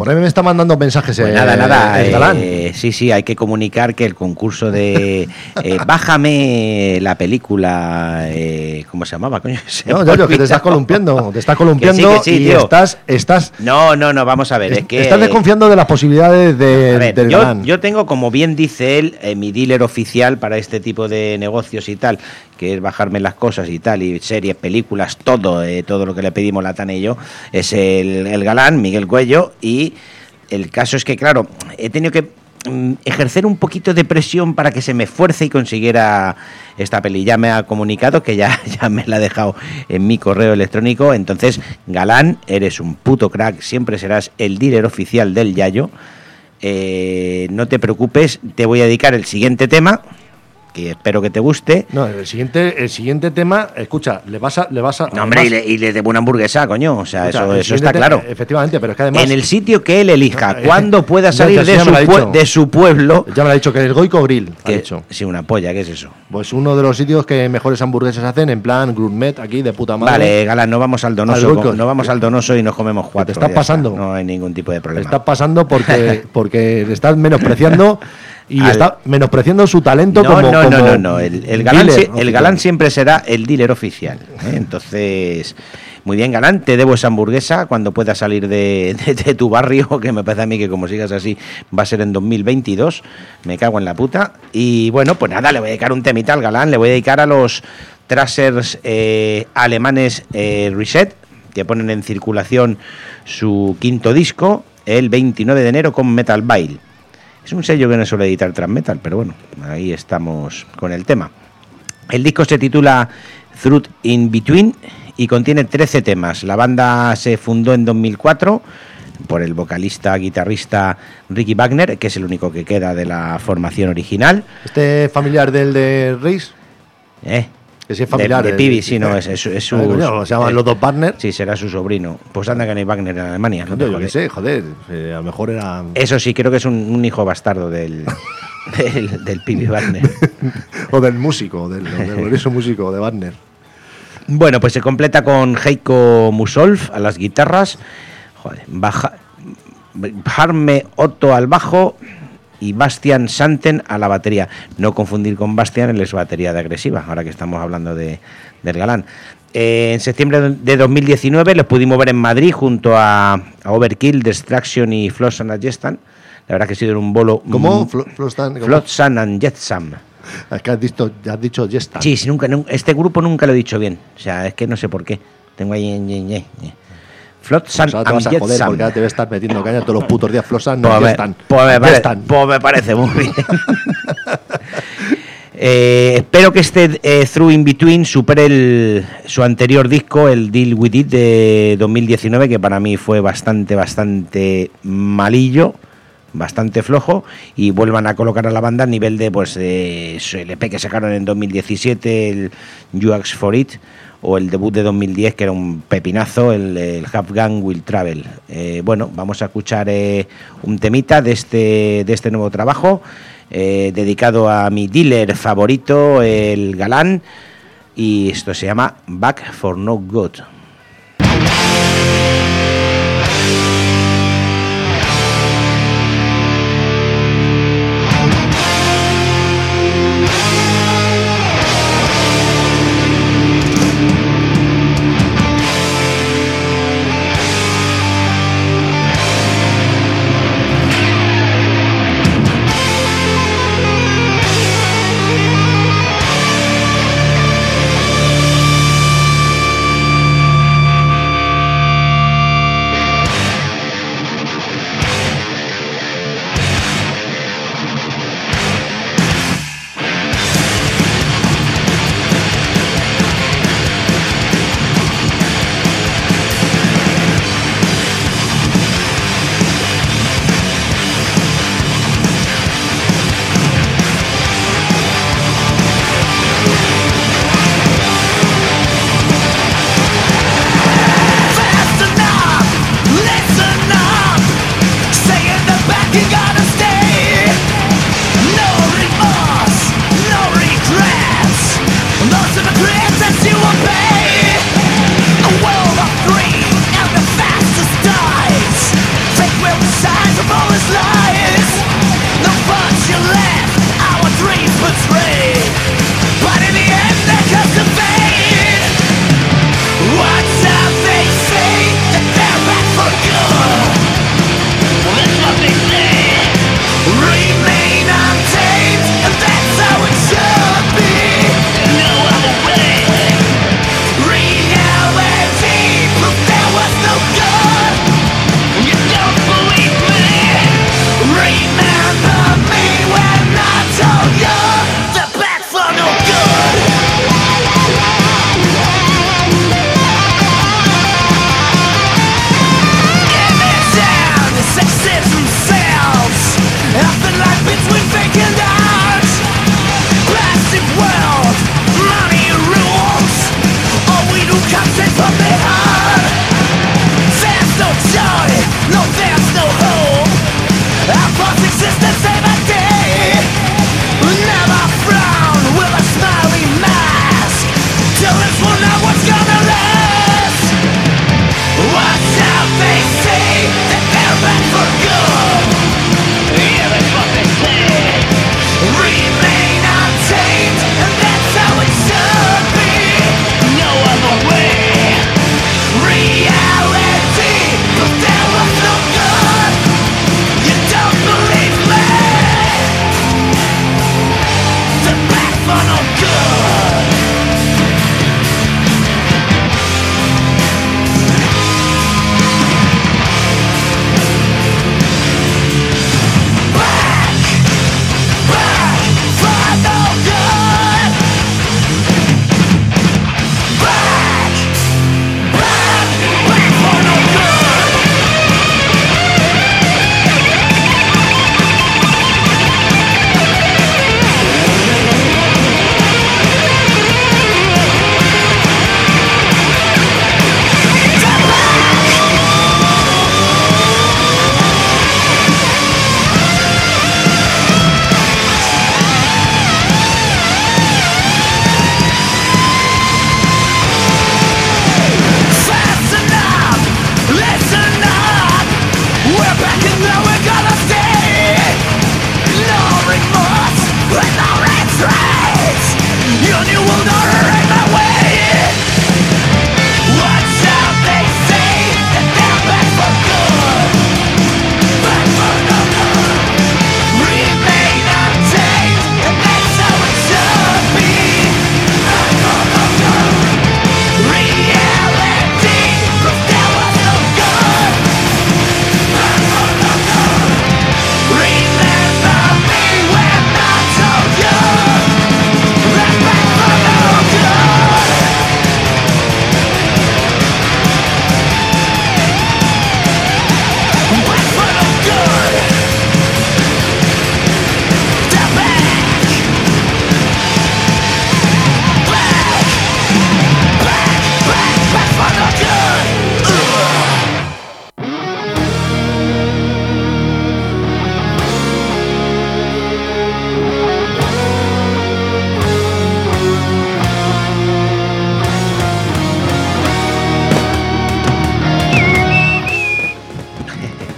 Por ahí me está mandando mensajes. Pues eh, nada, nada. el Galán. eh, sí, sí, hay que comunicar que el concurso de eh, Bájame la película, eh, ¿cómo se llamaba, coño? Se No, me ya, ha yo, que te estás olvidado. columpiando, te estás columpiando Que sí, que sí, y tío. estás, estás, No, no, no, vamos a ver, es que... estás desconfiando de las posibilidades de, A ver, del yo, Galán. yo tengo, como bien dice él, eh, mi dealer oficial para este tipo de negocios y tal, que es bajarme las cosas y tal, y series, películas, todo, eh, todo lo que le pedimos Latana y yo, es el, el Galán, Miguel Cuello, y el caso es que, claro, he tenido que mm, ejercer un poquito de presión para que se me esfuerce y consiguiera esta peli. Ya me ha comunicado que ya, ya me la ha dejado en mi correo electrónico. Entonces, Galán, eres un puto crack, siempre serás el dealer oficial del Yayo. Eh, no te preocupes, te voy a dedicar el siguiente tema, que espero que te guste. No, el siguiente, el siguiente tema, escucha, le vas a, le vas a. No, hombre, y además, le, y le debo una hamburguesa, coño. O sea, escucha, eso, el eso siguiente está te- claro. Efectivamente, pero es que además. En el sitio que él elija, Eh, cuando pueda ya, salir ya, de, ya me su lo ha pue- dicho. de su pueblo. Ya me lo ha dicho que el Goico Grill, ha Que, dicho. sí, una polla, ¿qué es eso? Pues uno de los sitios que mejores hamburguesas hacen, en plan gourmet, aquí de puta madre. Vale, Galán, no vamos al Al donoso, Goico. no vamos al donoso y nos comemos cuatro. estás ya pasando. está, no hay ningún tipo de Le problema. estás pasando porque, porque le estás menospreciando y Al- está menospreciando su talento No, como. no, como no, no, no. El, el galán, dealer si- el oficial. galán siempre será el dealer oficial, ¿eh? Entonces, muy bien, Galán, te debo esa hamburguesa cuando pueda salir de, de- de tu barrio, que me parece a mí que como sigas así va a ser en dos mil veintidós. Me cago en la puta. Y bueno, pues nada, le voy a dedicar un temita al Galán, le voy a dedicar a los trasers eh, alemanes eh, Reset, que ponen en circulación su quinto disco el veintinueve de enero con Metal Bail. Es un sello que no suele editar Thrash Metal, pero bueno, ahí estamos con el tema. El disco se titula Truth in Between y contiene trece temas. La banda se fundó en dos mil cuatro por el vocalista, guitarrista Ricky Wagner, que es el único que queda de la formación original. Este familiar del de Reis, ¿Eh? que sí es familiar. De, de el- Pibi, sí, no, es, es, es su... Ay, coño, se llaman eh, los dos partners. Sí, será su sobrino. Pues anda que no hay Wagner en Alemania. no te Coño, yo qué jodes. sé, joder, eh, a lo mejor era. Eso sí, creo que es un, un hijo bastardo del, del, del Pibi Wagner. o del músico, del, del glorioso músico de Wagner. Bueno, pues se completa con Heiko Musolf a las guitarras, joder, Baja, Harme Otto al bajo y Bastian Santen a la batería. No confundir con Bastian, él es batería de Agresiva, ahora que estamos hablando de, del Galán. Eh, en septiembre de dos mil diecinueve los pudimos ver en Madrid junto a, a Overkill, Destruction y Flotsam and Jetsam. La verdad que ha sido un bolo... ¿Cómo? mm, Flo- Flostan- ¿cómo? Flotsam and Jetsam. Es que has dicho, ya has dicho Jetsam. Sí, sí, nunca, nun- este grupo nunca lo he dicho bien. O sea, es que no sé por qué. Tengo ahí... ñe, ñe, ñe. Flotsam Pues ahora te vas a and joder Jetsam. porque ahora te voy a estar metiendo caña todos los putos días. Flossan, Pues no me, Jetsam. pues me pare- Jetsam. pues me parece muy bien. Eh, espero que este eh, Through in Between supere el, su anterior disco, el Deal With It de dos mil diecinueve, que para mí fue bastante, bastante malillo, bastante flojo, y vuelvan a colocar a la banda a nivel de pues de su L P que sacaron en dos mil diecisiete, el You Ask For It, o el debut de dos mil diez, que era un pepinazo, el, el Half Gun Will Travel. Eh, bueno, vamos a escuchar eh, un temita de este, de este nuevo trabajo, eh, dedicado a mi dealer favorito, el Galán, y esto se llama Back for No Good. Back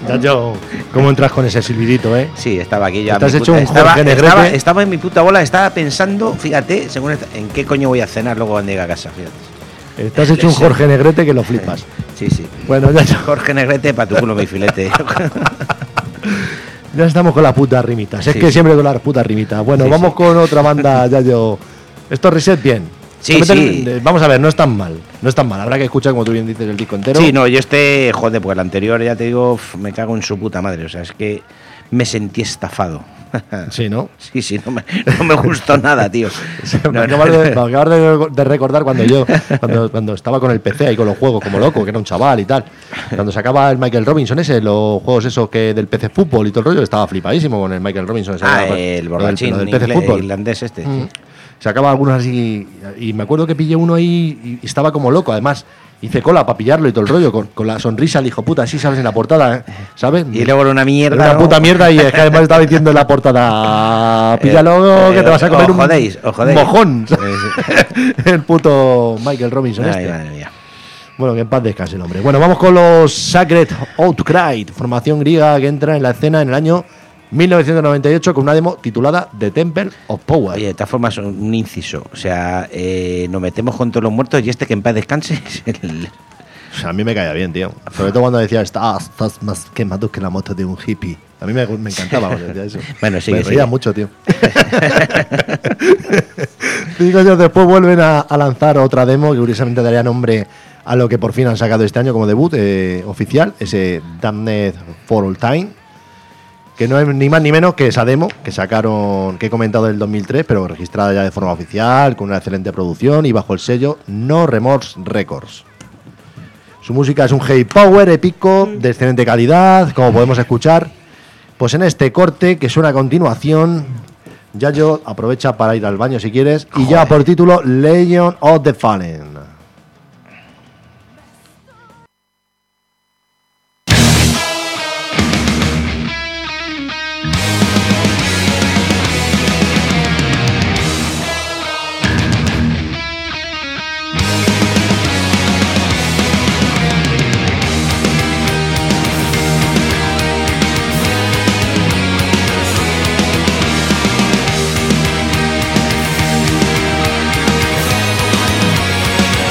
Yayo, ¿cómo entras con ese silbidito, eh? Sí, estaba aquí ya. Estás mi hecho puta- un estaba, Jorge Negrete. estaba, estaba en mi puta bola, estaba pensando, fíjate, según esta- en qué coño voy a cenar luego cuando llegue a casa, fíjate. Estás hecho un Jorge Negrete que lo flipas. Sí, sí. Bueno, Yayo, Jorge Negrete, para tu culo mi filete. ya estamos con las putas rimitas. Es Sí, que sí. siempre con las putas rimitas. Bueno, Sí, vamos sí. con otra banda, Yayo. Esto reset bien. Sí, También sí. ten- Vamos a ver, no es tan mal. No es tan mal. Habrá que escuchar, como tú bien dices, el disco entero. Sí, no, yo este, joder, pues el anterior, ya te digo, uf, me cago en su puta madre. O sea, es que me sentí estafado. Sí, ¿no? Sí, sí, no me, no me gustó nada, tío. Me No, no. acabas de, me acabas de- de recordar cuando yo, cuando, cuando estaba con el P C ahí con los juegos como loco, que era un chaval y tal. Cuando sacaba el Michael Robinson ese, los juegos esos que del P C Fútbol y todo el rollo, estaba flipadísimo con el Michael Robinson ese. Ah, Lo el del- borrachín lo del P C inglés- Fútbol. irlandés este. Mm. Sacaba algunos así y me acuerdo que pillé uno ahí y estaba como loco, además. Hice cola para pillarlo y todo el rollo, con, con la sonrisa al hijo puta, así sabes en la portada, ¿eh? ¿Sabes? Y luego era una mierda. Era una ¿no? puta mierda y es que además estaba diciendo en la portada, píllalo Eh, que te vas a comer os un jodéis, os jodéis. mojón. Sí, sí. El puto Michael Robinson Ay, este. madre mía. Bueno, que en paz descanse el hombre. Bueno, vamos con los Sacred Outcry, formación griega que entra en la escena en el año mil novecientos noventa y ocho con una demo titulada The Temple of Power. Oye, de todas formas, un inciso. O sea, eh, nos metemos con todos los muertos y este que en paz descanse es el. O sea, a mí me caía bien, tío. Sobre todo cuando decía, estás, estás más quemado que la moto de un hippie. A mí me, me encantaba cuando decía eso. Bueno, sigue, Me reía sigue. mucho, tío. Cinco años después vuelven a, a lanzar otra demo que curiosamente daría nombre a lo que por fin han sacado este año como debut eh, oficial, ese Damned for All Time, que no es ni más ni menos que esa demo que sacaron, que he comentado del dos mil tres, pero registrada ya de forma oficial, con una excelente producción y bajo el sello No Remorse Records. Su música es un heavy power épico, de excelente calidad, como podemos escuchar. Pues en este corte que suena a continuación, Yayo aprovecha para ir al baño si quieres, y ya por título Legion of the Fallen. Thank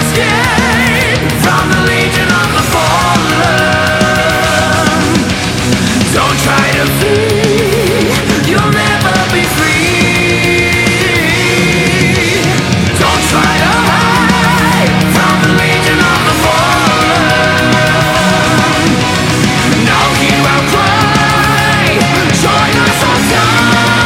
escape from the legion of the fallen. Don't try to flee, you'll never be free. Don't try to hide from the legion of the fallen. No hero cry, join us on time.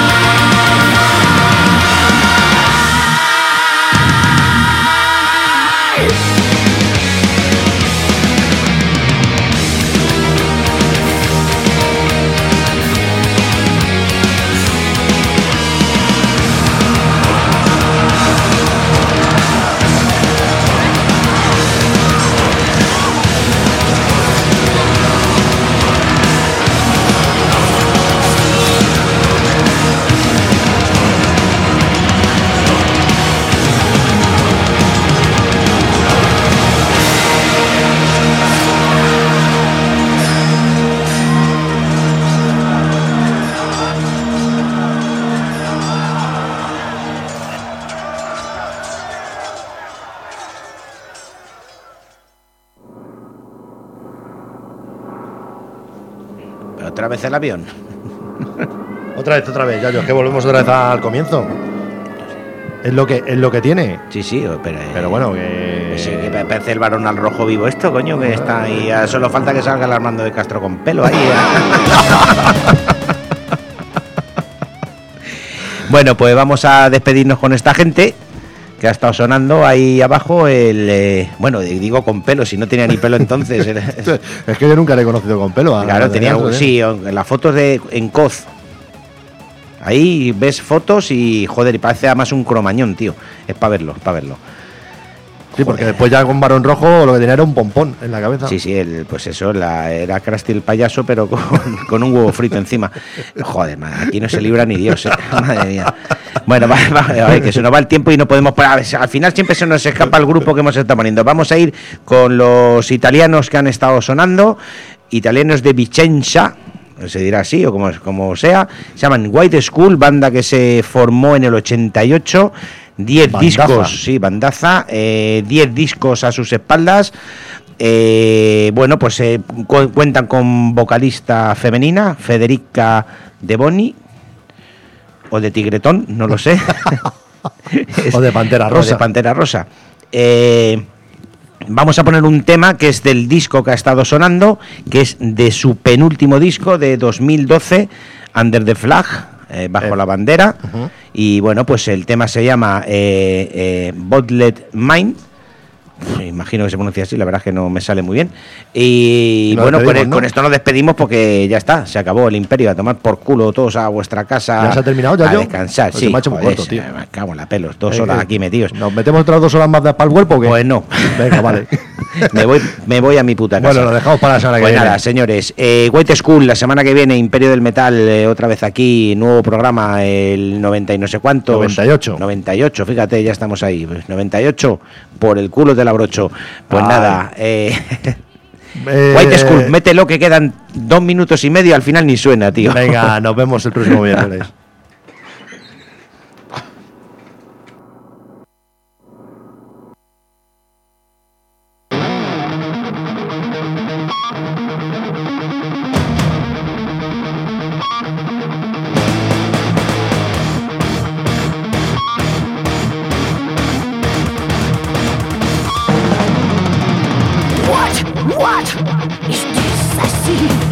Otra vez el avión. Otra vez, otra vez, ya yo, es que volvemos otra vez al comienzo. Es lo que, es lo que tiene. Sí, sí, pero, Pero bueno, que. que sí, que parece el varón al rojo vivo esto, coño, que está ahí. Ya solo falta que salga el Armando de Castro con pelo ahí. ¿eh? Bueno, pues vamos a despedirnos con esta gente que ha estado sonando ahí abajo el... Eh, bueno, digo con pelo, si no tenía ni pelo entonces. Era, es que yo nunca le he conocido con pelo. A, claro, a tenía... Castro, ¿eh? Sí, en las fotos de en Coz. Ahí ves fotos y, joder, y parece además un cromañón, tío. Es para verlo, es para verlo. Sí, porque después ya con varón rojo lo que tenía era un pompón en la cabeza. Sí, sí, el, pues eso, la, era Krusty el payaso, pero con, con un huevo frito encima. Joder, madre, aquí no se libra ni Dios, ¿eh? Madre mía. Bueno, va, va, a ver, que se nos va el tiempo y no podemos parar. Al final siempre se nos escapa el grupo que hemos estado poniendo. Vamos a ir con los italianos que han estado sonando, italianos de Vicenza, se dirá así o como, como sea. Se llaman White School, banda que se formó en el ochenta y ocho. diez discos, sí, bandaza, eh, diez discos a sus espaldas. Eh, bueno, pues eh, cu- cuentan con vocalista femenina, Federica De Boni, o de Tigretón, no lo sé. O de Pantera Rosa. O de Pantera Rosa. Eh, vamos a poner un tema que es del disco que ha estado sonando, que es de su penúltimo disco de dos mil doce, Under the Flag. Eh, bajo eh, la bandera. Uh-huh. Y bueno, pues el tema se llama eh, eh, Bottled Mine. Imagino que se pronuncia así, la verdad es que no me sale muy bien. Y no bueno, pues ¿no? Con esto nos despedimos porque ya está, se acabó el imperio. A tomar por culo todos a vuestra casa. ¿Ya se ha terminado ya a yo? descansar, pues sí. Me ha hecho muy corto, tío. Me cago en la pelos, dos eh, horas eh, aquí metidos. ¿Nos metemos otras dos horas más para el cuerpo o qué? Pues no. Venga, vale. me, voy, me voy a mi puta casa. Bueno, lo dejamos para la semana que pues viene. Pues nada, señores. Eh, White School, la semana que viene, Imperio del Metal, eh, otra vez aquí, nuevo programa, el noventa y no sé cuánto. noventa y ocho. noventa y ocho, fíjate, ya estamos ahí. Pues noventa y ocho, por el culo te la brocho. Pues Ay. nada. Eh, eh, White School, mételo que quedan dos minutos y medio, al final ni suena, tío. Venga, nos vemos el próximo viernes. What? What? Is this a scene